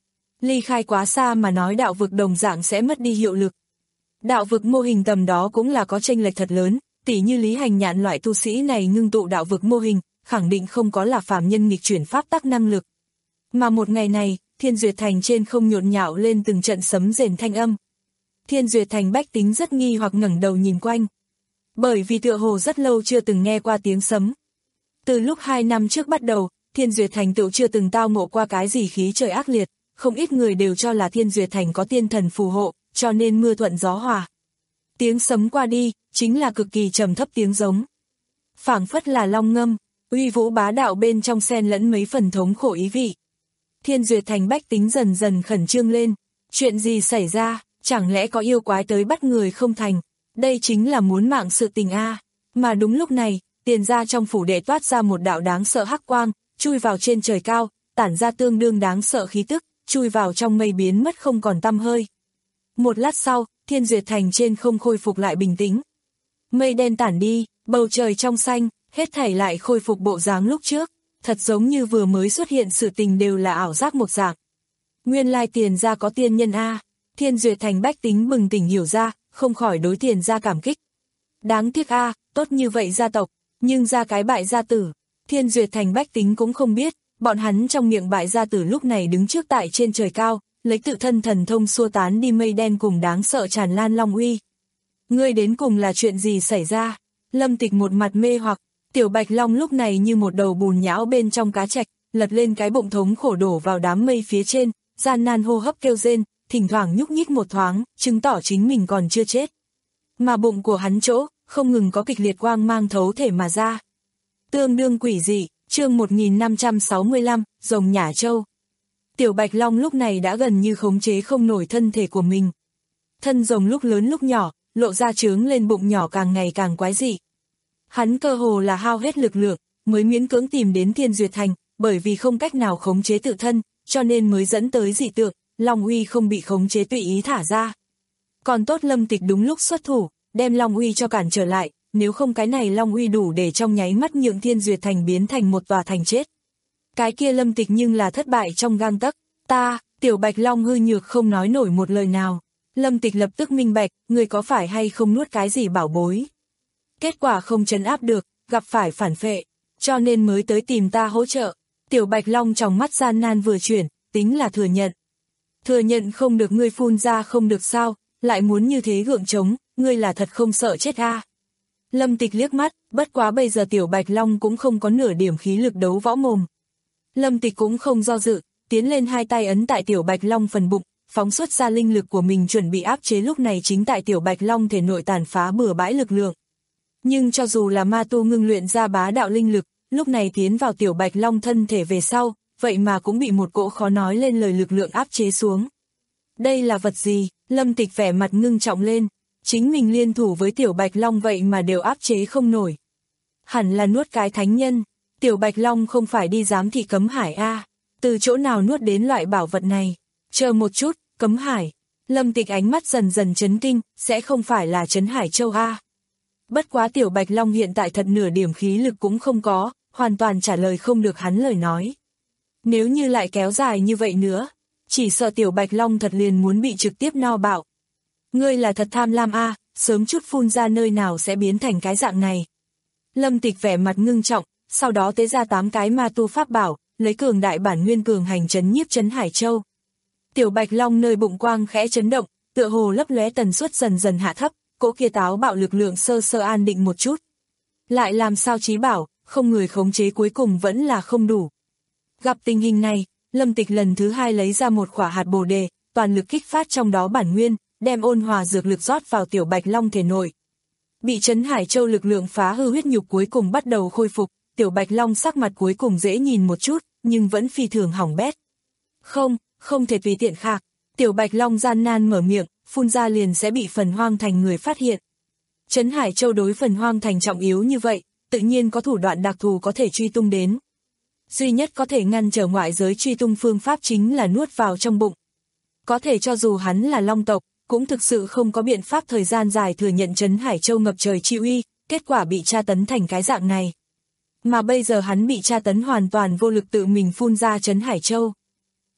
ly khai quá xa mà nói đạo vực đồng dạng sẽ mất đi hiệu lực. Đạo vực mô hình tầm đó cũng là có chênh lệch thật lớn, tỉ như Lý Hành Nhạn loại tu sĩ này ngưng tụ đạo vực mô hình, khẳng định không có là phàm nhân nghịch chuyển pháp tắc năng lực. Mà một ngày này, Thiên Duyệt Thành trên không nhộn nhạo lên từng trận sấm rền thanh âm. Thiên Duyệt Thành bách tính rất nghi hoặc ngẩng đầu nhìn quanh. Bởi vì tựa hồ rất lâu chưa từng nghe qua tiếng sấm. Từ lúc hai năm trước bắt đầu, Thiên Duyệt Thành tựu chưa từng tao ngộ qua cái gì khí trời ác liệt, không ít người đều cho là Thiên Duyệt Thành có tiên thần phù hộ, cho nên mưa thuận gió hòa. Tiếng sấm qua đi, chính là cực kỳ trầm thấp tiếng giống. Phảng phất là long ngâm, uy vũ bá đạo bên trong xen lẫn mấy phần thống khổ ý vị. Thiên Duyệt Thành bách tính dần dần khẩn trương lên, chuyện gì xảy ra, chẳng lẽ có yêu quái tới bắt người không thành, đây chính là muốn mạng sự tình a. Mà đúng lúc này, Tiền gia trong phủ đệ toát ra một đạo đáng sợ hắc quang, chui vào trên trời cao, tản ra tương đương đáng sợ khí tức, chui vào trong mây biến mất không còn tăm hơi. Một lát sau, Thiên Duyệt Thành trên không khôi phục lại bình tĩnh. Mây đen tản đi, bầu trời trong xanh, hết thảy lại khôi phục bộ dáng lúc trước, thật giống như vừa mới xuất hiện sự tình đều là ảo giác một dạng. Nguyên lai Tiền gia có tiên nhân a. Thiên Duyệt Thành bách tính bừng tỉnh hiểu ra, không khỏi đối Tiền gia cảm kích. Đáng tiếc a, tốt như vậy gia tộc, nhưng ra cái bại gia tử. Thiên Duyệt Thành bách tính cũng không biết, bọn hắn trong miệng bại gia tử lúc này đứng trước tại trên trời cao, lấy tự thân thần thông xua tán đi mây đen cùng đáng sợ tràn lan long uy. Ngươi đến cùng là chuyện gì xảy ra? Lâm Tịch một mặt mê hoặc, Tiểu Bạch Long lúc này như một đầu bùn nhão bên trong cá trạch, lật lên cái bụng thống khổ đổ vào đám mây phía trên, gian nan hô hấp kêu rên, thỉnh thoảng nhúc nhích một thoáng, chứng tỏ chính mình còn chưa chết. Mà bụng của hắn chỗ, không ngừng có kịch liệt quang mang thấu thể mà ra. Tương đương quỷ dị, chương một nghìn năm trăm sáu mươi lăm, rồng Nhả Châu. Tiểu Bạch Long lúc này đã gần như khống chế không nổi thân thể của mình. Thân rồng lúc lớn lúc nhỏ, lộ ra trướng lên bụng nhỏ càng ngày càng quái dị. Hắn cơ hồ là hao hết lực lượng, mới miễn cưỡng tìm đến Thiên Duyệt Thành, bởi vì không cách nào khống chế tự thân, cho nên mới dẫn tới dị tượng, Long uy không bị khống chế tùy ý thả ra. Còn tốt Lâm Tịch đúng lúc xuất thủ, đem Long uy cho cản trở lại, nếu không cái này Long uy đủ để trong nháy mắt nhượng Thiên Duyệt Thành biến thành một tòa thành chết. Cái kia Lâm Tịch nhưng là thất bại trong gang tấc, ta, Tiểu Bạch Long hư nhược không nói nổi một lời nào. Lâm Tịch lập tức minh bạch, người có phải hay không nuốt cái gì bảo bối. Kết quả không trấn áp được, gặp phải phản phệ, cho nên mới tới tìm ta hỗ trợ. Tiểu Bạch Long trong mắt gian nan vừa chuyển, tính là thừa nhận. Thừa nhận không được ngươi phun ra không được sao, lại muốn như thế gượng chống, ngươi là thật không sợ chết a. Lâm Tịch liếc mắt, bất quá bây giờ Tiểu Bạch Long cũng không có nửa điểm khí lực đấu võ mồm. Lâm Tịch cũng không do dự, tiến lên hai tay ấn tại Tiểu Bạch Long phần bụng, phóng xuất ra linh lực của mình chuẩn bị áp chế lúc này chính tại Tiểu Bạch Long thể nội tàn phá bừa bãi lực lượng. Nhưng cho dù là ma tu ngưng luyện ra bá đạo linh lực, lúc này tiến vào Tiểu Bạch Long thân thể về sau, vậy mà cũng bị một cỗ khó nói lên lời lực lượng áp chế xuống. Đây là vật gì? Lâm Tịch vẻ mặt ngưng trọng lên, chính mình liên thủ với Tiểu Bạch Long vậy mà đều áp chế không nổi. Hẳn là nuốt cái thánh nhân, Tiểu Bạch Long không phải đi giám thị Cấm Hải a, từ chỗ nào nuốt đến loại bảo vật này? Chờ một chút, Cấm Hải. Lâm Tịch ánh mắt dần dần chấn kinh, sẽ không phải là Trấn Hải Châu a. Bất quá Tiểu Bạch Long hiện tại thật nửa điểm khí lực cũng không có, hoàn toàn trả lời không được hắn lời nói. Nếu như lại kéo dài như vậy nữa, chỉ sợ Tiểu Bạch Long thật liền muốn bị trực tiếp no bạo. Ngươi là thật tham lam a, sớm chút phun ra nơi nào sẽ biến thành cái dạng này. Lâm Tịch vẻ mặt ngưng trọng, sau đó tế ra tám cái ma tu pháp bảo, lấy cường đại bản nguyên cường hành trấn nhiếp Trấn Hải Châu. Tiểu Bạch Long nơi bụng quang khẽ chấn động, tựa hồ lấp lóe tần suất dần dần hạ thấp, cỗ kia táo bạo lực lượng sơ sơ an định một chút. Lại làm sao chí bảo, không người khống chế cuối cùng vẫn là không đủ. Gặp tình hình này, Lâm Tịch lần thứ hai lấy ra một quả hạt bồ đề, toàn lực kích phát trong đó bản nguyên, đem ôn hòa dược lực rót vào Tiểu Bạch Long thể nội. Bị Trấn Hải Châu lực lượng phá hư huyết nhục cuối cùng bắt đầu khôi phục, Tiểu Bạch Long sắc mặt cuối cùng dễ nhìn một chút, nhưng vẫn phi thường hỏng bét. Không, không thể tùy tiện khạc. Tiểu Bạch Long gian nan mở miệng, phun ra liền sẽ bị Phần Hoang Thành người phát hiện. Trấn Hải Châu đối Phần Hoang Thành trọng yếu như vậy, tự nhiên có thủ đoạn đặc thù có thể truy tung đến. Duy nhất có thể ngăn trở ngoại giới truy tung phương pháp chính là nuốt vào trong bụng. Có thể cho dù hắn là Long tộc, cũng thực sự không có biện pháp thời gian dài thừa nhận Trấn Hải Châu ngập trời chi uy, kết quả bị tra tấn thành cái dạng này. Mà bây giờ hắn bị tra tấn hoàn toàn vô lực tự mình phun ra Trấn Hải Châu.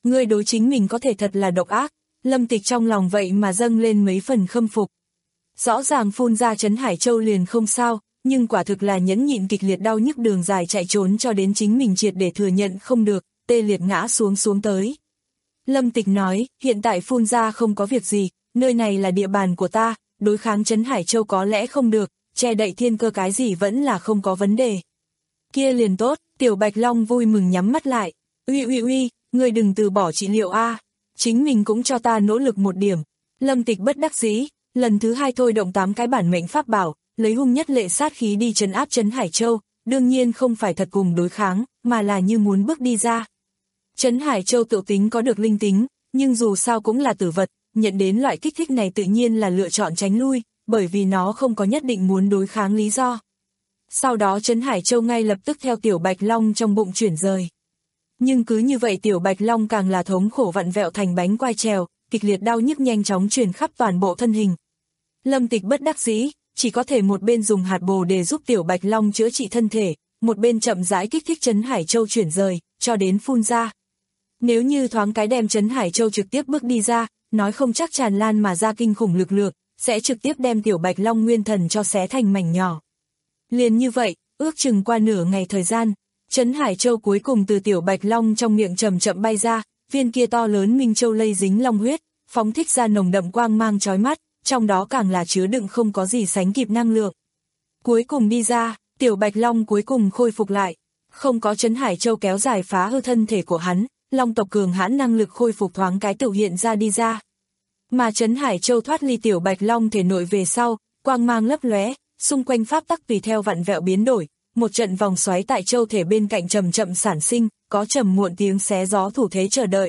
ngươi đối chính mình có thể thật là độc ác, Lâm Tịch trong lòng vậy mà dâng lên mấy phần khâm phục. Rõ ràng phun ra Trấn Hải Châu liền không sao, nhưng quả thực là nhẫn nhịn kịch liệt đau nhức đường dài chạy trốn cho đến chính mình triệt để thừa nhận không được, tê liệt ngã xuống xuống tới. Lâm Tịch nói, hiện tại phun ra không có việc gì, nơi này là địa bàn của ta, đối kháng Trấn Hải Châu có lẽ không được, che đậy thiên cơ cái gì vẫn là không có vấn đề. Kia liền tốt, Tiểu Bạch Long vui mừng nhắm mắt lại, uy uy uy, ngươi đừng từ bỏ trị liệu a, chính mình cũng cho ta nỗ lực một điểm. Lâm Tịch bất đắc dĩ, lần thứ hai thôi động tám cái bản mệnh pháp bảo, lấy hung nhất lệ sát khí đi trấn áp Trấn Hải Châu, đương nhiên không phải thật cùng đối kháng, mà là như muốn bước đi ra. Trấn Hải Châu tự tính có được linh tính, nhưng dù sao cũng là tử vật, nhận đến loại kích thích này tự nhiên là lựa chọn tránh lui, bởi vì nó không có nhất định muốn đối kháng lý do. Sau đó Trấn Hải Châu ngay lập tức theo Tiểu Bạch Long trong bụng chuyển rời. Nhưng cứ như vậy Tiểu Bạch Long càng là thống khổ vặn vẹo thành bánh quai trèo, kịch liệt đau nhức nhanh chóng truyền khắp toàn bộ thân hình. Lâm Tịch bất đắc dĩ, chỉ có thể một bên dùng hạt bồ để giúp Tiểu Bạch Long chữa trị thân thể, một bên chậm rãi kích thích Trấn Hải Châu chuyển rời, cho đến phun ra. Nếu như thoáng cái đem Trấn Hải Châu trực tiếp bước đi ra, nói không chắc tràn lan mà ra kinh khủng lực lượng, sẽ trực tiếp đem Tiểu Bạch Long nguyên thần cho xé thành mảnh nhỏ. Liền như vậy, ước chừng qua nửa ngày thời gian, Trấn Hải Châu cuối cùng từ Tiểu Bạch Long trong miệng chậm chậm bay ra, viên kia to lớn Minh Châu lây dính long huyết, phóng thích ra nồng đậm quang mang chói mắt, trong đó càng là chứa đựng không có gì sánh kịp năng lượng. Cuối cùng đi ra, Tiểu Bạch Long cuối cùng khôi phục lại, không có Trấn Hải Châu kéo dài phá hư thân thể của hắn, Long tộc cường hãn năng lực khôi phục thoáng cái tự hiện ra đi ra. Mà Trấn Hải Châu thoát ly Tiểu Bạch Long thể nội về sau, quang mang lấp lóe, xung quanh pháp tắc tùy theo vặn vẹo biến đổi, một trận vòng xoáy tại châu thể bên cạnh chậm chậm sản sinh, có trầm muộn tiếng xé gió thủ thế chờ đợi.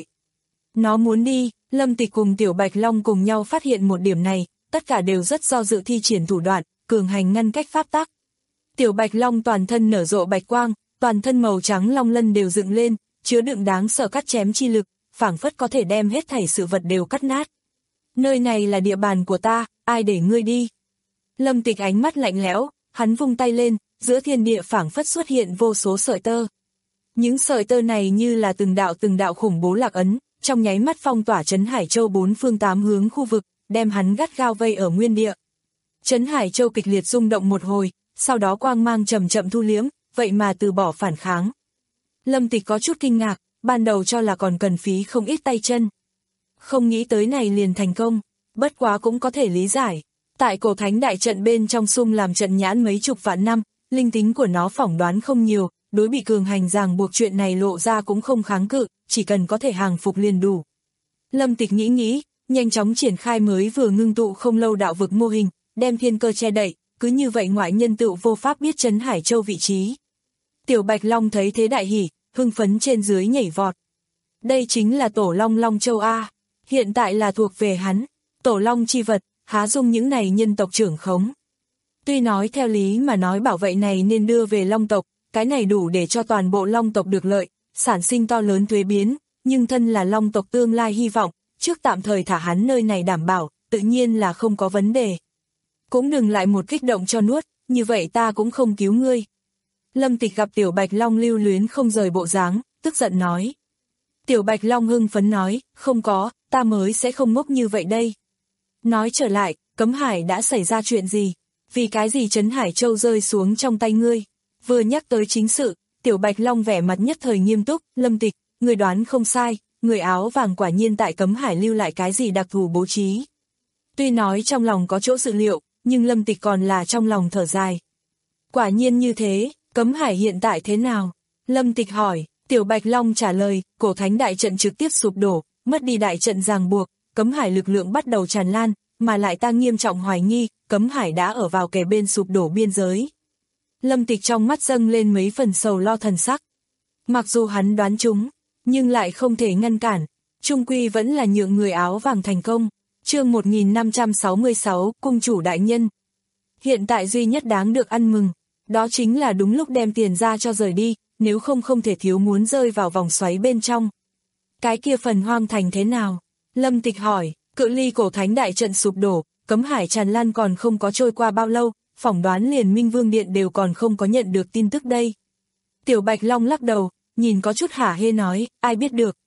Nó muốn đi, Lâm Tịch cùng Tiểu Bạch Long cùng nhau phát hiện một điểm này, tất cả đều rất do dự thi triển thủ đoạn, cường hành ngăn cách pháp tắc. Tiểu Bạch Long toàn thân nở rộ bạch quang, toàn thân màu trắng long lân đều dựng lên, chứa đựng đáng sợ cắt chém chi lực, phảng phất có thể đem hết thảy sự vật đều cắt nát. Nơi này là địa bàn của ta, ai để ngươi đi? Lâm Tịch ánh mắt lạnh lẽo, hắn vung tay lên, giữa thiên địa phảng phất xuất hiện vô số sợi tơ. Những sợi tơ này như là từng đạo từng đạo khủng bố lạc ấn, trong nháy mắt phong tỏa Trấn Hải Châu bốn phương tám hướng khu vực, đem hắn gắt gao vây ở nguyên địa. Trấn Hải Châu kịch liệt rung động một hồi, sau đó quang mang chậm chậm thu liếm, vậy mà từ bỏ phản kháng. Lâm Tịch có chút kinh ngạc, ban đầu cho là còn cần phí không ít tay chân. Không nghĩ tới này liền thành công, bất quá cũng có thể lý giải. Tại cổ thánh đại trận bên trong sung làm trận nhãn mấy chục vạn năm, linh tính của nó phỏng đoán không nhiều, đối bị cường hành ràng buộc chuyện này lộ ra cũng không kháng cự, chỉ cần có thể hàng phục liền đủ. Lâm Tịch nghĩ nghĩ, nhanh chóng triển khai mới vừa ngưng tụ không lâu đạo vực mô hình, đem thiên cơ che đậy, cứ như vậy ngoại nhân tự vô pháp biết Trấn Hải Châu vị trí. Tiểu Bạch Long thấy thế đại hỉ, hưng phấn trên dưới nhảy vọt. Đây chính là Tổ Long Long Châu A, hiện tại là thuộc về hắn, Tổ Long chi vật, há dung những này nhân tộc trưởng khống. Tuy nói theo lý mà nói bảo vệ này nên đưa về Long tộc, cái này đủ để cho toàn bộ Long tộc được lợi, sản sinh to lớn thuế biến, nhưng thân là Long tộc tương lai hy vọng, trước tạm thời thả hắn nơi này đảm bảo, tự nhiên là không có vấn đề. Cũng đừng lại một kích động cho nuốt, như vậy ta cũng không cứu ngươi. Lâm Tịch gặp Tiểu Bạch Long lưu luyến không rời bộ dáng, tức giận nói. Tiểu Bạch Long hưng phấn nói, không có, ta mới sẽ không ngốc như vậy đây. Nói trở lại, Cấm Hải đã xảy ra chuyện gì? Vì cái gì Trấn Hải Châu rơi xuống trong tay ngươi? Vừa nhắc tới chính sự, Tiểu Bạch Long vẻ mặt nhất thời nghiêm túc, Lâm Tịch, người đoán không sai, người áo vàng quả nhiên tại Cấm Hải lưu lại cái gì đặc thù bố trí. Tuy nói trong lòng có chỗ dự liệu, nhưng Lâm Tịch còn là trong lòng thở dài. Quả nhiên như thế, Cấm Hải hiện tại thế nào? Lâm Tịch hỏi, Tiểu Bạch Long trả lời, cổ thánh đại trận trực tiếp sụp đổ, mất đi đại trận ràng buộc, Cấm Hải lực lượng bắt đầu tràn lan, mà lại ta nghiêm trọng hoài nghi, Cấm Hải đã ở vào kề bên sụp đổ biên giới. Lâm Tịch trong mắt dâng lên mấy phần sầu lo thần sắc. Mặc dù hắn đoán chúng, nhưng lại không thể ngăn cản, chung quy vẫn là nhượng người áo vàng thành công. Chương một nghìn năm trăm sáu mươi sáu, Cung chủ đại nhân. Hiện tại duy nhất đáng được ăn mừng, đó chính là đúng lúc đem tiền ra cho rời đi, nếu không không thể thiếu muốn rơi vào vòng xoáy bên trong. Cái kia phần hoang thành thế nào? Lâm Tịch hỏi, cự ly cổ thánh đại trận sụp đổ, Cấm Hải tràn lan còn không có trôi qua bao lâu, phỏng đoán liền Minh Vương Điện đều còn không có nhận được tin tức đây. Tiểu Bạch Long lắc đầu, nhìn có chút hả hê nói, ai biết được,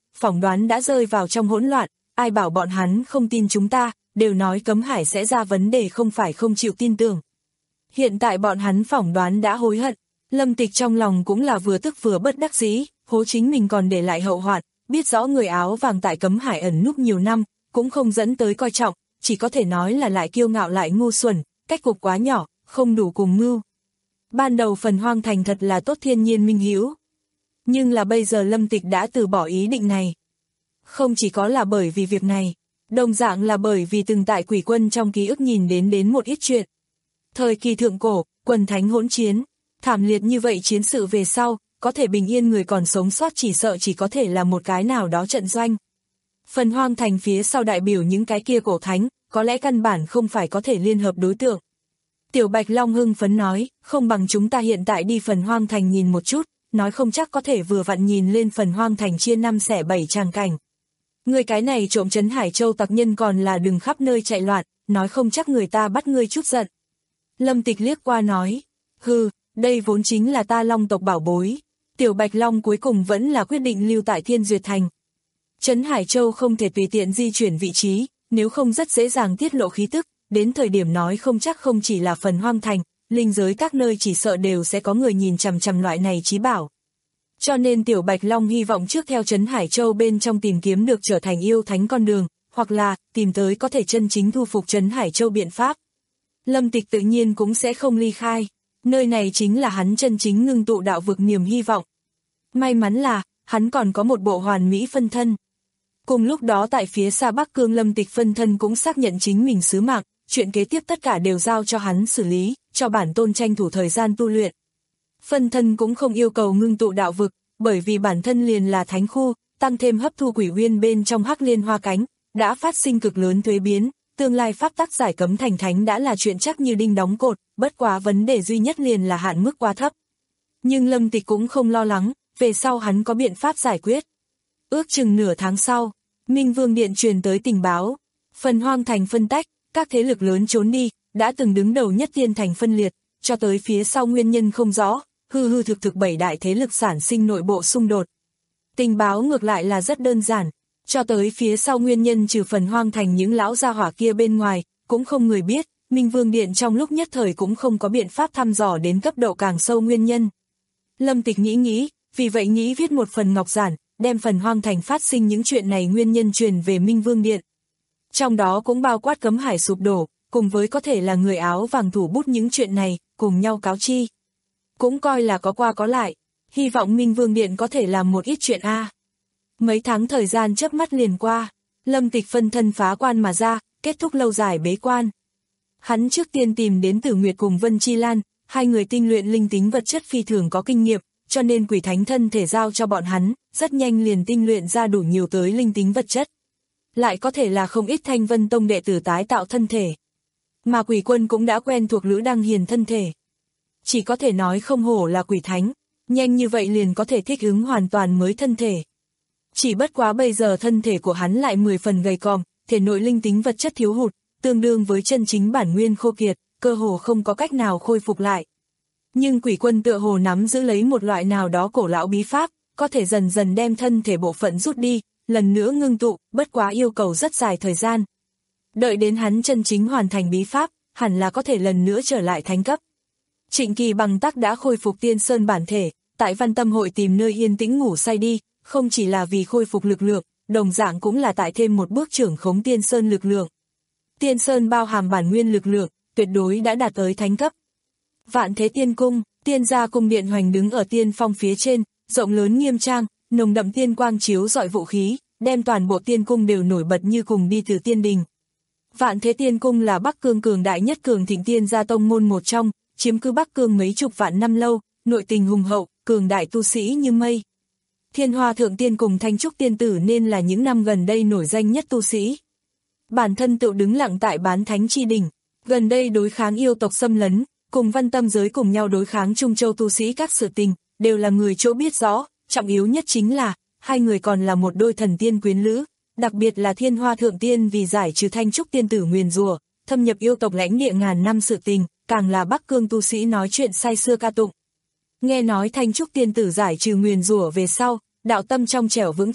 phỏng đoán đã rơi vào trong hỗn loạn, ai bảo bọn hắn không tin chúng ta, đều nói Cấm Hải sẽ ra vấn đề không phải không chịu tin tưởng. Hiện tại bọn hắn phỏng đoán đã hối hận, Lâm Tịch trong lòng cũng là vừa tức vừa bất đắc dĩ, hố chính mình còn để lại hậu hoạn, biết rõ người áo vàng tại Cấm Hải ẩn núp nhiều năm, cũng không dẫn tới coi trọng, chỉ có thể nói là lại kiêu ngạo lại ngu xuẩn, cách cục quá nhỏ, không đủ cùng mưu. Ban đầu Phần Hoang Thành thật là tốt thiên nhiên minh hữu, nhưng là bây giờ Lâm Tịch đã từ bỏ ý định này. Không chỉ có là bởi vì việc này, đồng dạng là bởi vì từng tại Quỷ Quân trong ký ức nhìn đến đến một ít chuyện. Thời kỳ thượng cổ, quần thánh hỗn chiến, thảm liệt như vậy chiến sự về sau, có thể bình yên người còn sống sót chỉ sợ chỉ có thể là một cái nào đó trận doanh. Phần Hoang Thành phía sau đại biểu những cái kia cổ thánh, có lẽ căn bản không phải có thể liên hợp đối tượng. Tiểu Bạch Long hưng phấn nói, không bằng chúng ta hiện tại đi Phần Hoang Thành nhìn một chút, nói không chắc có thể vừa vặn nhìn lên Phần Hoang Thành chia năm xẻ bảy tràng cảnh. Người cái này trộm trấn Hải Châu tặc nhân còn là đừng khắp nơi chạy loạn, nói không chắc người ta bắt ngươi chút giận. Lâm Tịch liếc qua nói, hừ, đây vốn chính là ta Long tộc bảo bối. Tiểu Bạch Long cuối cùng vẫn là quyết định lưu tại Thiên Duyệt Thành. Trấn Hải Châu không thể tùy tiện di chuyển vị trí, nếu không rất dễ dàng tiết lộ khí tức, đến thời điểm nói không chắc không chỉ là Phần Hoang Thành, linh giới các nơi chỉ sợ đều sẽ có người nhìn chằm chằm loại này chí bảo. Cho nên Tiểu Bạch Long hy vọng trước theo Trấn Hải Châu bên trong tìm kiếm được trở thành yêu thánh con đường, hoặc là tìm tới có thể chân chính thu phục Trấn Hải Châu biện pháp. Lâm Tịch tự nhiên cũng sẽ không ly khai, nơi này chính là hắn chân chính ngưng tụ đạo vực niềm hy vọng. May mắn là, hắn còn có một bộ hoàn mỹ phân thân. Cùng lúc đó tại phía xa Bắc Cương Lâm Tịch phân thân cũng xác nhận chính mình sứ mạng, chuyện kế tiếp tất cả đều giao cho hắn xử lý, cho bản tôn tranh thủ thời gian tu luyện. Phân thân cũng không yêu cầu ngưng tụ đạo vực, bởi vì bản thân liền là thánh khu, tăng thêm hấp thu quỷ uyên bên trong hắc liên hoa cánh, đã phát sinh cực lớn thuế biến, tương lai pháp tắc giải cấm thành thánh đã là chuyện chắc như đinh đóng cột, bất quá vấn đề duy nhất liền là hạn mức quá thấp. Nhưng Lâm Tịch cũng không lo lắng, về sau hắn có biện pháp giải quyết. Ước chừng nửa tháng sau, Minh Vương Điện truyền tới tình báo, Phần Hoang Thành phân tách, các thế lực lớn trốn đi, đã từng đứng đầu nhất Tiên Thành phân liệt, cho tới phía sau nguyên nhân không rõ, hư hư thực thực bảy đại thế lực sản sinh nội bộ xung đột. Tình báo ngược lại là rất đơn giản, cho tới phía sau nguyên nhân trừ Phần Hoang Thành những lão gia hỏa kia bên ngoài, cũng không người biết, Minh Vương Điện trong lúc nhất thời cũng không có biện pháp thăm dò đến cấp độ càng sâu nguyên nhân. Lâm Tịch nghĩ nghĩ, vì vậy nghĩ viết một phần ngọc giản, đem Phần Hoang Thành phát sinh những chuyện này nguyên nhân truyền về Minh Vương Điện. Trong đó cũng bao quát Cấm Hải sụp đổ, cùng với có thể là người áo vàng thủ bút những chuyện này, cùng nhau cáo chi. Cũng coi là có qua có lại, hy vọng Minh Vương Điện có thể làm một ít chuyện a. À. Mấy tháng thời gian chớp mắt liền qua, Lâm Tịch phân thân phá quan mà ra, kết thúc lâu dài bế quan. Hắn trước tiên tìm đến Tử Nguyệt cùng Vân Chi Lan, hai người tinh luyện linh tính vật chất phi thường có kinh nghiệm, cho nên quỷ thánh thân thể giao cho bọn hắn, rất nhanh liền tinh luyện ra đủ nhiều tới linh tính vật chất. Lại có thể là không ít Thanh Vân Tông đệ tử tái tạo thân thể. Mà Quỷ Quân cũng đã quen thuộc Lữ Đăng Hiền thân thể. Chỉ có thể nói không hổ là quỷ thánh, nhanh như vậy liền có thể thích ứng hoàn toàn mới thân thể. Chỉ bất quá bây giờ thân thể của hắn lại mười phần gầy còm, thể nội linh tính vật chất thiếu hụt, tương đương với chân chính bản nguyên khô kiệt, cơ hồ không có cách nào khôi phục lại. Nhưng Quỷ Quân tựa hồ nắm giữ lấy một loại nào đó cổ lão bí pháp, có thể dần dần đem thân thể bộ phận rút đi, lần nữa ngưng tụ, bất quá yêu cầu rất dài thời gian. Đợi đến hắn chân chính hoàn thành bí pháp, hẳn là có thể lần nữa trở lại thánh cấp. Trịnh Kỳ bằng tắc đã khôi phục Tiên Sơn bản thể, tại Văn Tâm hội tìm nơi yên tĩnh ngủ say đi, không chỉ là vì khôi phục lực lượng, đồng dạng cũng là tại thêm một bước trưởng khống Tiên Sơn lực lượng. Tiên Sơn bao hàm bản nguyên lực lượng, tuyệt đối đã đạt tới thánh cấp. Vạn Thế Tiên Cung, Tiên gia cung điện hoành đứng ở tiên phong phía trên, rộng lớn nghiêm trang, nồng đậm tiên quang chiếu rọi vũ khí, đem toàn bộ tiên cung đều nổi bật như cùng đi từ tiên đình. Vạn Thế Tiên Cung là Bắc Cương cường đại nhất cường thịnh tiên gia tông môn một trong, chiếm cứ Bắc Cương mấy chục vạn năm lâu, nội tình hùng hậu, cường đại tu sĩ như mây. Thiên Hoa Thượng Tiên cùng Thanh Trúc Tiên Tử nên là những năm gần đây nổi danh nhất tu sĩ. Bản thân tự đứng lặng tại bán thánh chi đỉnh, gần đây đối kháng yêu tộc xâm lấn, cùng Văn Tâm giới cùng nhau đối kháng Trung Châu tu sĩ các sự tình, đều là người chỗ biết rõ, trọng yếu nhất chính là, hai người còn là một đôi thần tiên quyến lữ, đặc biệt là Thiên Hoa Thượng Tiên vì giải trừ Thanh Trúc Tiên Tử nguyền rủa, thâm nhập yêu tộc lãnh địa ngàn năm sự tình, càng là Bắc Cương tu sĩ nói chuyện say xưa ca tụng. Nghe nói Thanh Trúc Tiên Tử giải trừ nguyền rủa về sau, đạo tâm trong trẻo vững chắc,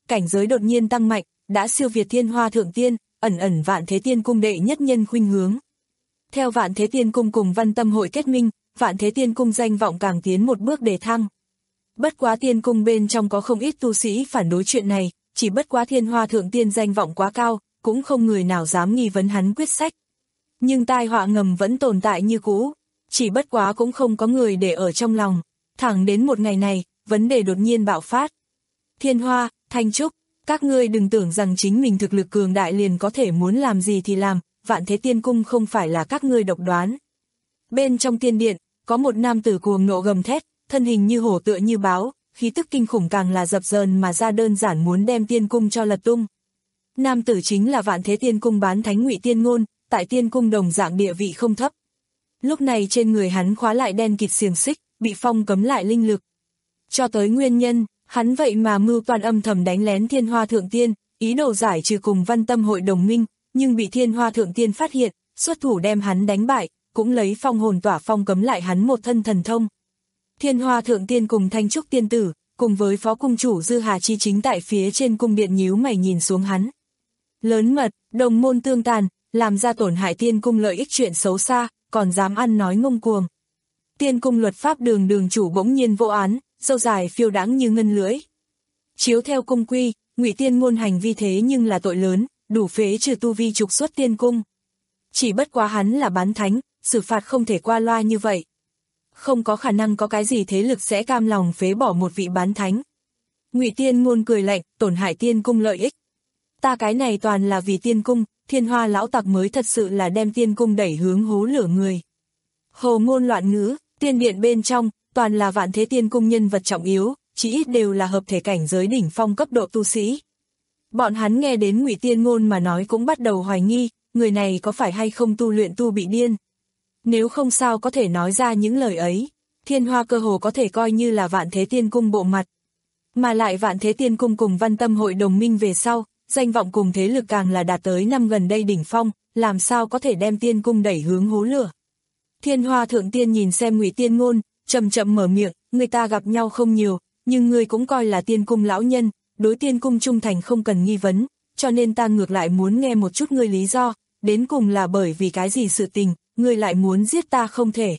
cảnh giới đột nhiên tăng mạnh, đã siêu việt Thiên Hoa Thượng Tiên, ẩn ẩn Vạn Thế Tiên Cung đệ nhất nhân khuynh hướng. Theo Vạn Thế Tiên Cung cùng Văn Tâm hội kết minh, Vạn Thế Tiên Cung danh vọng càng tiến một bước đề thăng. Bất quá Tiên Cung bên trong có không ít tu sĩ phản đối chuyện này, chỉ bất quá Thiên Hoa Thượng Tiên danh vọng quá cao, cũng không người nào dám nghi vấn hắn quyết sách. Nhưng tai họa ngầm vẫn tồn tại như cũ, chỉ bất quá cũng không có người để ở trong lòng. Thẳng đến một ngày này, vấn đề đột nhiên bạo phát. Thiên Hoa, Thanh Trúc, các ngươi đừng tưởng rằng chính mình thực lực cường đại liền có thể muốn làm gì thì làm, Vạn Thế Tiên Cung không phải là các ngươi độc đoán. Bên trong tiên điện, có một nam tử cuồng nộ gầm thét, thân hình như hổ tựa như báo, khí tức kinh khủng càng là dập dờn mà ra đơn giản muốn đem tiên cung cho lật tung. Nam tử chính là Vạn Thế Tiên Cung bán thánh Ngụy Tiên Ngôn, tại tiên cung đồng dạng địa vị không thấp. Lúc này trên người hắn khóa lại đen kịt xiềng xích, bị phong cấm lại linh lực. Cho tới nguyên nhân, hắn vậy mà mưu toan âm thầm đánh lén Thiên Hoa Thượng Tiên, ý đồ giải trừ cùng Văn Tâm hội đồng minh, nhưng bị Thiên Hoa Thượng Tiên phát hiện, xuất thủ đem hắn đánh bại, cũng lấy phong hồn tỏa phong cấm lại hắn một thân thần thông. Thiên Hoa Thượng Tiên cùng Thanh Trúc Tiên Tử, cùng với phó cung chủ Dư Hà Chi chính tại phía trên cung điện nhíu mày nhìn xuống hắn. Lớn mật, đồng môn tương tàn, làm ra tổn hại tiên cung lợi ích chuyện xấu xa, còn dám ăn nói ngông cuồng. Tiên cung luật pháp đường đường chủ bỗng nhiên vô án, râu dài phiêu đãng như ngân lưỡi. Chiếu theo cung quy, Ngụy Tiên Ngôn hành vi thế nhưng là tội lớn, đủ phế trừ tu vi trục xuất tiên cung. Chỉ bất quá hắn là bán thánh, xử phạt không thể qua loa như vậy. Không có khả năng có cái gì thế lực sẽ cam lòng phế bỏ một vị bán thánh. Ngụy Tiên Ngôn cười lạnh, tổn hại tiên cung lợi ích. Ta cái này toàn là vì tiên cung, Thiên Hoa lão tặc mới thật sự là đem tiên cung đẩy hướng hố lửa người. Hồ ngôn loạn ngữ, tiên điện bên trong, toàn là Vạn Thế Tiên Cung nhân vật trọng yếu, chỉ ít đều là hợp thể cảnh giới đỉnh phong cấp độ tu sĩ. Bọn hắn nghe đến Ngụy Tiên Ngôn mà nói cũng bắt đầu hoài nghi, người này có phải hay không tu luyện tu bị điên. Nếu không sao có thể nói ra những lời ấy, Thiên Hoa cơ hồ có thể coi như là Vạn Thế Tiên Cung bộ mặt. Mà lại Vạn Thế Tiên Cung cùng Văn Tâm hội đồng minh về sau, danh vọng cùng thế lực càng là đạt tới năm gần đây đỉnh phong, làm sao có thể đem tiên cung đẩy hướng hố lửa. Thiên Hoa Thượng Tiên nhìn xem Ngụy Tiên Ngôn, chậm chậm mở miệng, người ta gặp nhau không nhiều, nhưng ngươi cũng coi là tiên cung lão nhân, đối tiên cung trung thành không cần nghi vấn, cho nên ta ngược lại muốn nghe một chút ngươi lý do, đến cùng là bởi vì cái gì sự tình, ngươi lại muốn giết ta không thể.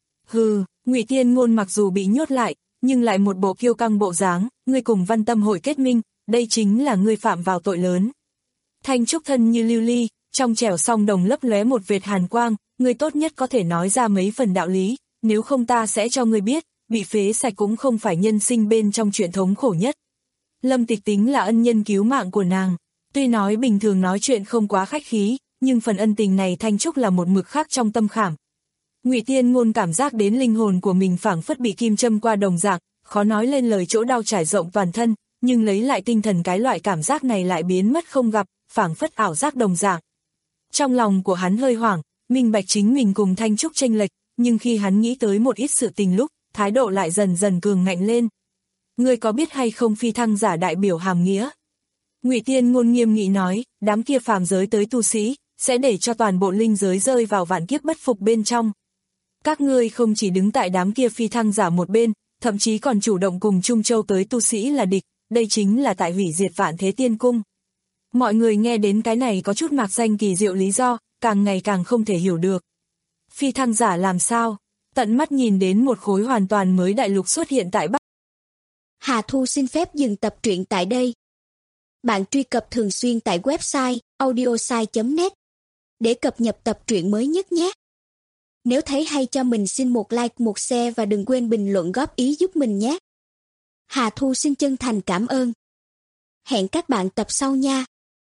Hừ, Ngụy Tiên Ngôn mặc dù bị nhốt lại, nhưng lại một bộ kiêu căng bộ dáng, ngươi cùng Văn Tâm hội kết minh, đây chính là ngươi phạm vào tội lớn. Thanh Trúc thân như lưu ly, trong trẻo song đồng lấp lóe một vệt hàn quang, ngươi tốt nhất có thể nói ra mấy phần đạo lý, nếu không ta sẽ cho ngươi biết, bị phế sạch cũng không phải nhân sinh bên trong chuyện thống khổ nhất. Lâm Tịch tính là ân nhân cứu mạng của nàng, tuy nói bình thường nói chuyện không quá khách khí, nhưng phần ân tình này Thanh Trúc là một mực khác trong tâm khảm. Ngụy Tiên Ngôn cảm giác đến linh hồn của mình phảng phất bị kim châm qua đồng dạng, khó nói lên lời chỗ đau trải rộng toàn thân, nhưng lấy lại tinh thần cái loại cảm giác này lại biến mất không gặp, phảng phất ảo giác đồng dạng. Trong lòng của hắn hơi hoảng, minh bạch chính mình cùng Thanh Trúc chênh lệch, nhưng khi hắn nghĩ tới một ít sự tình lúc, thái độ lại dần dần cường ngạnh lên. Ngươi có biết hay không phi thăng giả đại biểu hàm nghĩa? Ngụy Tiên Ngôn nghiêm nghị nói, đám kia phàm giới tới tu sĩ, sẽ để cho toàn bộ linh giới rơi vào vạn kiếp bất phục bên trong. Các ngươi không chỉ đứng tại đám kia phi thăng giả một bên, thậm chí còn chủ động cùng Trung Châu tới tu sĩ là địch, đây chính là tại hủy diệt Vạn Thế Tiên Cung. Mọi người nghe đến cái này có chút mạc danh kỳ diệu lý do, càng ngày càng không thể hiểu được. Phi thăng giả làm sao? Tận mắt nhìn đến một khối hoàn toàn mới đại lục xuất hiện tại Bắc. Hà Thu xin phép dừng tập truyện tại đây. Bạn truy cập thường xuyên tại website audiosai chấm net để cập nhật tập truyện mới nhất nhé. Nếu thấy hay cho mình xin một like, một share và đừng quên bình luận góp ý giúp mình nhé. Hà Thu xin chân thành cảm ơn. Hẹn các bạn tập sau nha.